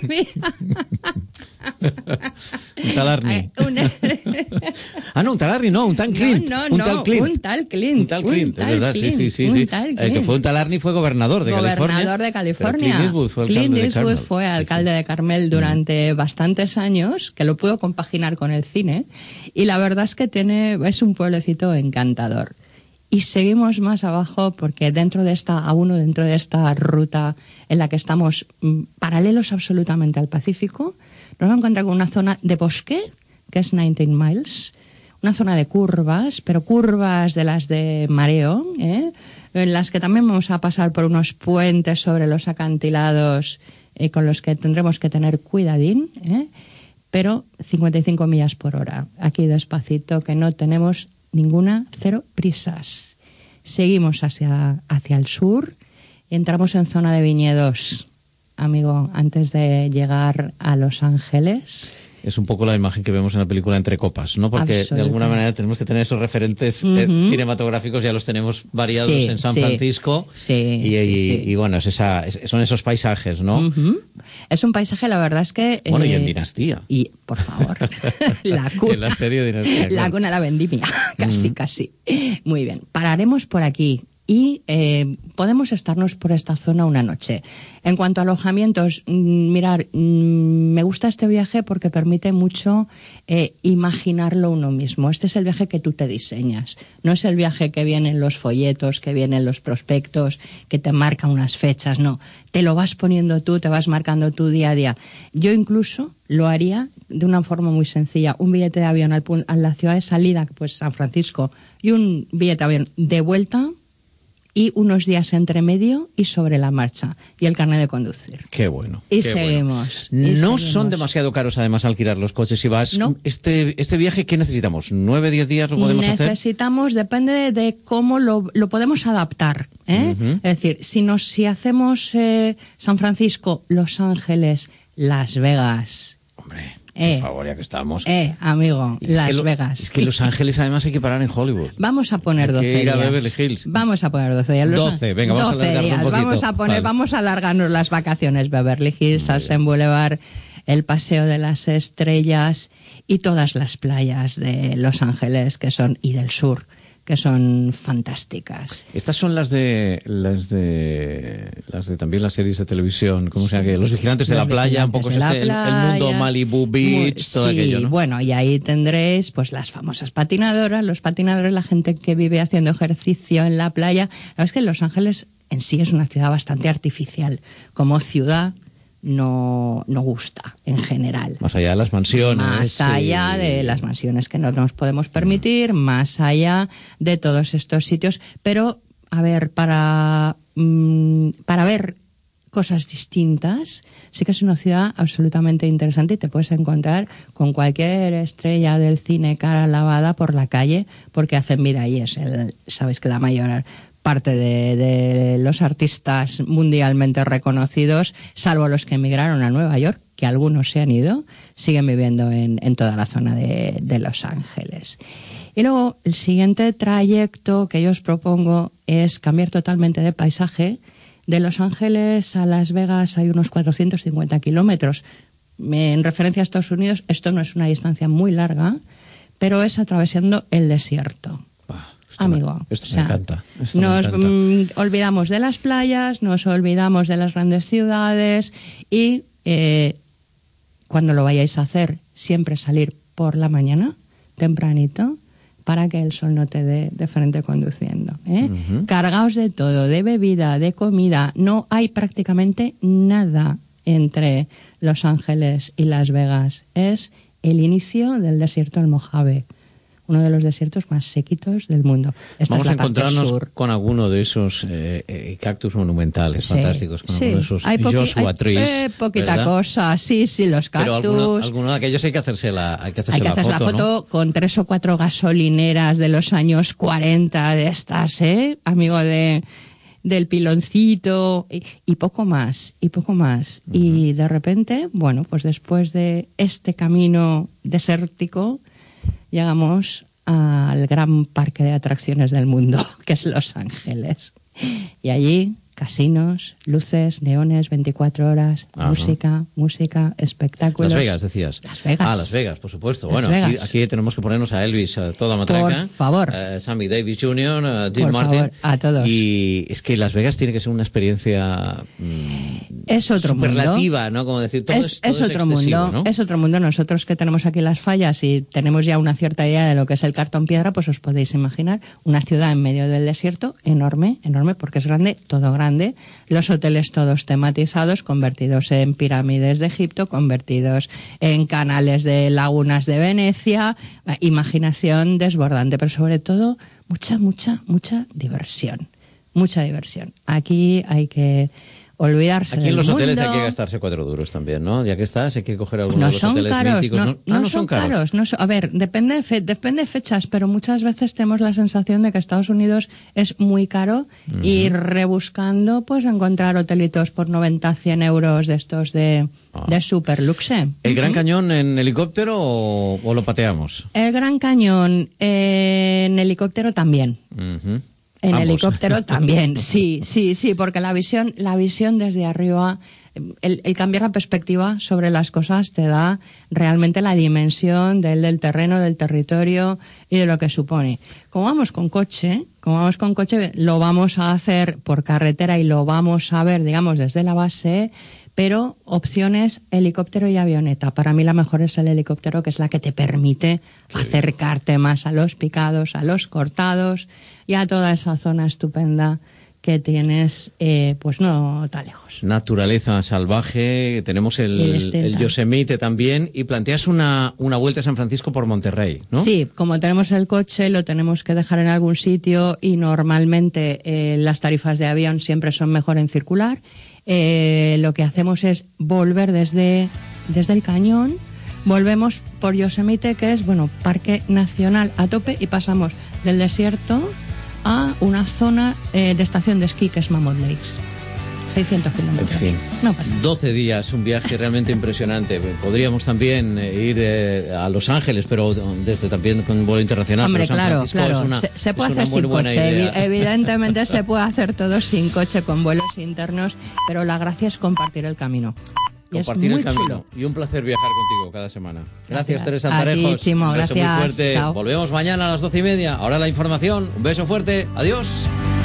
Speaker 2: un talarni. ah, no, un talarni, no, un tal Clint.
Speaker 15: No, no,
Speaker 2: un tal
Speaker 15: no,
Speaker 2: Clint.
Speaker 15: un tal Clint.
Speaker 2: Un tal Clint,
Speaker 15: un
Speaker 2: es verdad,
Speaker 15: Clint,
Speaker 2: sí, sí, sí.
Speaker 15: un
Speaker 2: sí.
Speaker 15: tal
Speaker 2: El que fue un talarni fue gobernador de
Speaker 15: gobernador
Speaker 2: California.
Speaker 15: Gobernador de California.
Speaker 2: Clint Eastwood fue
Speaker 15: Clint
Speaker 2: alcalde
Speaker 15: Eastwood
Speaker 2: de Carmel.
Speaker 15: fue alcalde sí, sí. de Carmel durante mm. bastantes años, que lo pudo compaginar con el cine, y la verdad es que tiene, es un pueblecito encantador. Y seguimos más abajo porque dentro de esta, a uno dentro de esta ruta en la que estamos mm, paralelos absolutamente al Pacífico, nos vamos a encontrar con una zona de bosque, que es diecinueve miles, una zona de curvas, pero curvas de las de mareo, ¿eh? En las que también vamos a pasar por unos puentes sobre los acantilados eh, con los que tendremos que tener cuidadín, ¿eh? Pero cincuenta y cinco millas por hora, aquí despacito, que no tenemos ninguna, cero prisas. Seguimos hacia, hacia el sur, entramos en zona de viñedos, amigo, antes de llegar a Los Ángeles.
Speaker 2: Es un poco la imagen que vemos en la película Entre Copas, ¿no? Porque de alguna manera tenemos que tener esos referentes uh-huh. eh, cinematográficos, ya los tenemos variados sí, en San
Speaker 15: sí,
Speaker 2: Francisco.
Speaker 15: Sí,
Speaker 2: y,
Speaker 15: sí,
Speaker 2: y,
Speaker 15: sí.
Speaker 2: y bueno, es esa, es, son esos paisajes, ¿no?
Speaker 15: Uh-huh. Es un paisaje, la verdad es que...
Speaker 2: Bueno,
Speaker 15: eh,
Speaker 2: y en Dinastía.
Speaker 15: Y, por favor, la cuna.
Speaker 2: En la serie Dinastía.
Speaker 15: La
Speaker 2: claro.
Speaker 15: cuna de la vendimia, casi, uh-huh. casi. Muy bien, pararemos por aquí. Y eh, podemos estarnos por esta zona una noche. En cuanto a alojamientos, mmm, mirar, mmm, me gusta este viaje porque permite mucho eh, imaginarlo uno mismo. Este es el viaje que tú te diseñas. No es el viaje que viene en los folletos, que viene en los prospectos, que te marca unas fechas. No, te lo vas poniendo tú, te vas marcando tu día a día. Yo incluso lo haría de una forma muy sencilla. Un billete de avión al, a la ciudad de salida, pues San Francisco, y un billete de avión de vuelta, y unos días entre medio y sobre la marcha. Y el carnet de conducir.
Speaker 2: Qué bueno.
Speaker 15: Y
Speaker 2: qué
Speaker 15: seguimos.
Speaker 2: Bueno.
Speaker 15: Y
Speaker 2: no
Speaker 15: seguimos.
Speaker 2: Son demasiado caros, además, alquilar los coches. Si vas,
Speaker 15: no.
Speaker 2: este, este viaje, ¿qué necesitamos? ¿Nueve, diez días lo podemos
Speaker 15: Necesitamos,
Speaker 2: hacer?
Speaker 15: Necesitamos, depende de cómo lo, lo podemos adaptar. ¿eh? Uh-huh. Es decir, si, nos, si hacemos eh, San Francisco, Los Ángeles, Las Vegas...
Speaker 2: Hombre...
Speaker 15: Eh,
Speaker 2: por favor, ya que estamos.
Speaker 15: Eh, amigo,
Speaker 2: es
Speaker 15: Las
Speaker 2: que lo,
Speaker 15: Vegas.
Speaker 2: Es que Los Ángeles además hay que parar en Hollywood.
Speaker 15: Vamos a poner doce
Speaker 2: días. Ir a
Speaker 15: días.
Speaker 2: Beverly Hills.
Speaker 15: Vamos a poner doce días.
Speaker 2: doce, venga, vamos
Speaker 15: doce
Speaker 2: a alargarnos
Speaker 15: días.
Speaker 2: un poquito.
Speaker 15: Vamos a poner,
Speaker 2: vale.
Speaker 15: vamos a alargarnos las vacaciones. Beverly Hills, Sunset Boulevard, el Paseo de las Estrellas y todas las playas de Los Ángeles que son y del sur, que son fantásticas.
Speaker 2: Estas son las de las de las de también las series de televisión, ¿cómo se llama? Que Los Vigilantes de
Speaker 15: Los
Speaker 2: la Playa, un poco
Speaker 15: de
Speaker 2: este, el, el mundo Malibu Beach,
Speaker 15: Muy,
Speaker 2: todo
Speaker 15: sí,
Speaker 2: aquello, ¿no?
Speaker 15: Bueno, y ahí tendréis pues las famosas patinadoras, los patinadores, la gente que vive haciendo ejercicio en la playa. La verdad es que Los Ángeles en sí es una ciudad bastante artificial, como ciudad. No, no gusta en general.
Speaker 2: Más allá de las mansiones.
Speaker 15: Más allá
Speaker 2: y...
Speaker 15: de las mansiones que no nos podemos permitir, más allá de todos estos sitios. Pero, a ver, para, mmm, para ver cosas distintas, sí que es una ciudad absolutamente interesante y te puedes encontrar con cualquier estrella del cine cara lavada por la calle porque hacen vida ahí. Es el, sabes que la mayor parte de, de los artistas mundialmente reconocidos, salvo los que emigraron a Nueva York, que algunos se han ido, siguen viviendo en, en toda la zona de, de Los Ángeles. Y luego el siguiente trayecto que yo os propongo es cambiar totalmente de paisaje. De Los Ángeles a Las Vegas hay unos cuatrocientos cincuenta kilómetros. En referencia a Estados Unidos, esto no es una distancia muy larga, pero es atravesando el desierto.
Speaker 2: Esto
Speaker 15: Amigo,
Speaker 2: me, esto
Speaker 15: o sea,
Speaker 2: me encanta. Esto
Speaker 15: nos
Speaker 2: me encanta.
Speaker 15: Mm, olvidamos de las playas, nos olvidamos de las grandes ciudades y eh, cuando lo vayáis a hacer, siempre salir por la mañana, tempranito, para que el sol no te dé de frente conduciendo. ¿eh? Uh-huh. Cargaos de todo, de bebida, de comida. No hay prácticamente nada entre Los Ángeles y Las Vegas. Es el inicio del desierto del Mojave. uno de los desiertos más sequitos del mundo. Esta
Speaker 2: Vamos
Speaker 15: es la
Speaker 2: a encontrarnos
Speaker 15: parte sur.
Speaker 2: con alguno de esos eh, eh, cactus monumentales
Speaker 15: Sí,
Speaker 2: fantásticos, con
Speaker 15: sí.
Speaker 2: alguno de esos
Speaker 15: Hay poqui-
Speaker 2: Joshua
Speaker 15: hay,
Speaker 2: trees.
Speaker 15: eh, poquita
Speaker 2: ¿verdad?
Speaker 15: cosa, sí, sí, los
Speaker 2: Pero
Speaker 15: cactus.
Speaker 2: alguno, alguno de aquellos hay que hacerse la, hay que hacerse
Speaker 15: Hay que
Speaker 2: la
Speaker 15: hacer
Speaker 2: foto,
Speaker 15: la foto
Speaker 2: ¿no?
Speaker 15: con tres o cuatro gasolineras de los años cuarenta de estas, ¿eh? Amigo de del piloncito y, y poco más, y poco más. Uh-huh. Y de repente, bueno, pues después de este camino desértico, llegamos al gran parque de atracciones del mundo, que es Los Ángeles. Y allí, casinos, luces, neones, veinticuatro horas, Ajá. música, música, espectáculos.
Speaker 2: Las Vegas, decías.
Speaker 15: Las Vegas.
Speaker 2: Ah, Las Vegas, por supuesto.
Speaker 15: Las
Speaker 2: bueno,
Speaker 15: Vegas.
Speaker 2: Aquí, aquí tenemos que ponernos a Elvis a toda matraca.
Speaker 15: Por favor.
Speaker 2: Uh, Sammy Davis junior, uh, Dean
Speaker 15: por
Speaker 2: Martin.
Speaker 15: Favor, a todos.
Speaker 2: Y es que Las Vegas tiene que ser una experiencia mmm,
Speaker 15: es otro
Speaker 2: superlativa,
Speaker 15: mundo.
Speaker 2: ¿no? Como decir, todo
Speaker 15: es,
Speaker 2: es, todo
Speaker 15: es
Speaker 2: es
Speaker 15: otro
Speaker 2: excesivo,
Speaker 15: mundo,
Speaker 2: ¿no?
Speaker 15: es otro mundo. Nosotros que tenemos aquí las fallas y tenemos ya una cierta idea de lo que es el cartón piedra, pues os podéis imaginar una ciudad en medio del desierto, enorme, enorme, porque es grande, todo grande. Los hoteles todos tematizados, convertidos en pirámides de Egipto, convertidos en canales de lagunas de Venecia, imaginación desbordante, pero sobre todo mucha, mucha, mucha diversión. Mucha diversión. Aquí hay que olvidarse
Speaker 2: Aquí
Speaker 15: del
Speaker 2: en los
Speaker 15: mundo.
Speaker 2: hoteles hay que gastarse cuatro duros también, ¿no? Ya que estás, hay que coger algunos
Speaker 15: No
Speaker 2: de los
Speaker 15: son
Speaker 2: hoteles
Speaker 15: caros,
Speaker 2: míticos.
Speaker 15: no,
Speaker 2: No,
Speaker 15: no,
Speaker 2: ah, no
Speaker 15: son
Speaker 2: son caros.
Speaker 15: caros. No son- a ver, depende de, fe- depende de fechas, pero muchas veces tenemos la sensación de que Estados Unidos es muy caro
Speaker 2: Ujú.
Speaker 15: y rebuscando, pues encontrar hotelitos por noventa, cien euros de estos de, de super luxe.
Speaker 2: ¿El Gran Cañón en helicóptero o, o lo pateamos?
Speaker 15: El Gran Cañón eh, en helicóptero también.
Speaker 2: Ujú.
Speaker 15: En
Speaker 2: Ambos.
Speaker 15: helicóptero también, sí, sí, sí, porque la visión, la visión desde arriba, el, el cambiar la perspectiva sobre las cosas te da realmente la dimensión del, del terreno, del territorio y de lo que supone. Como vamos con coche, como vamos con coche, lo vamos a hacer por carretera y lo vamos a ver, digamos, desde la base, pero opciones helicóptero y avioneta. Para mí la mejor es el helicóptero, que es la que te permite acercarte más a los picados, a los cortados y a toda esa zona estupenda que tienes, eh, pues no tan lejos.
Speaker 2: Naturaleza salvaje, tenemos el,
Speaker 15: Y distinta.
Speaker 2: el Yosemite también, y planteas una, una vuelta a San Francisco por Monterrey, ¿no?
Speaker 15: Sí, como tenemos el coche, lo tenemos que dejar en algún sitio y normalmente eh, las tarifas de avión siempre son mejor en circular. Eh, lo que hacemos es volver desde, desde el cañón, volvemos por Yosemite, que es, bueno, parque nacional a tope, y pasamos del desierto a una zona eh, de estación de esquí que es Mammoth Lakes. seiscientos kilómetros.
Speaker 2: En fin,
Speaker 15: No pasa.
Speaker 2: doce días, un viaje realmente impresionante. Podríamos también eh, ir eh, a Los Ángeles, pero desde también con vuelo internacional.
Speaker 15: Hombre,
Speaker 2: pero San
Speaker 15: claro,
Speaker 2: Francisco
Speaker 15: claro.
Speaker 2: es una-
Speaker 15: se, se puede
Speaker 2: es una
Speaker 15: hacer
Speaker 2: muy
Speaker 15: sin
Speaker 2: buena
Speaker 15: coche.
Speaker 2: idea.
Speaker 15: Evi- Evidentemente se puede hacer todo sin coche, con vuelos internos, pero la gracia es compartir el camino. Y
Speaker 2: Compartir
Speaker 15: es muy
Speaker 2: el camino.
Speaker 15: chulo.
Speaker 2: Y un placer viajar contigo cada semana. Gracias,
Speaker 15: Gracias.
Speaker 2: Teresa
Speaker 15: A ti,
Speaker 2: Antarejos.
Speaker 15: Chimo,
Speaker 2: Un beso muy
Speaker 15: gracias.
Speaker 2: fuerte.
Speaker 15: Chao.
Speaker 2: Volvemos mañana a las doce y media. Ahora la información. Un beso fuerte. Adiós.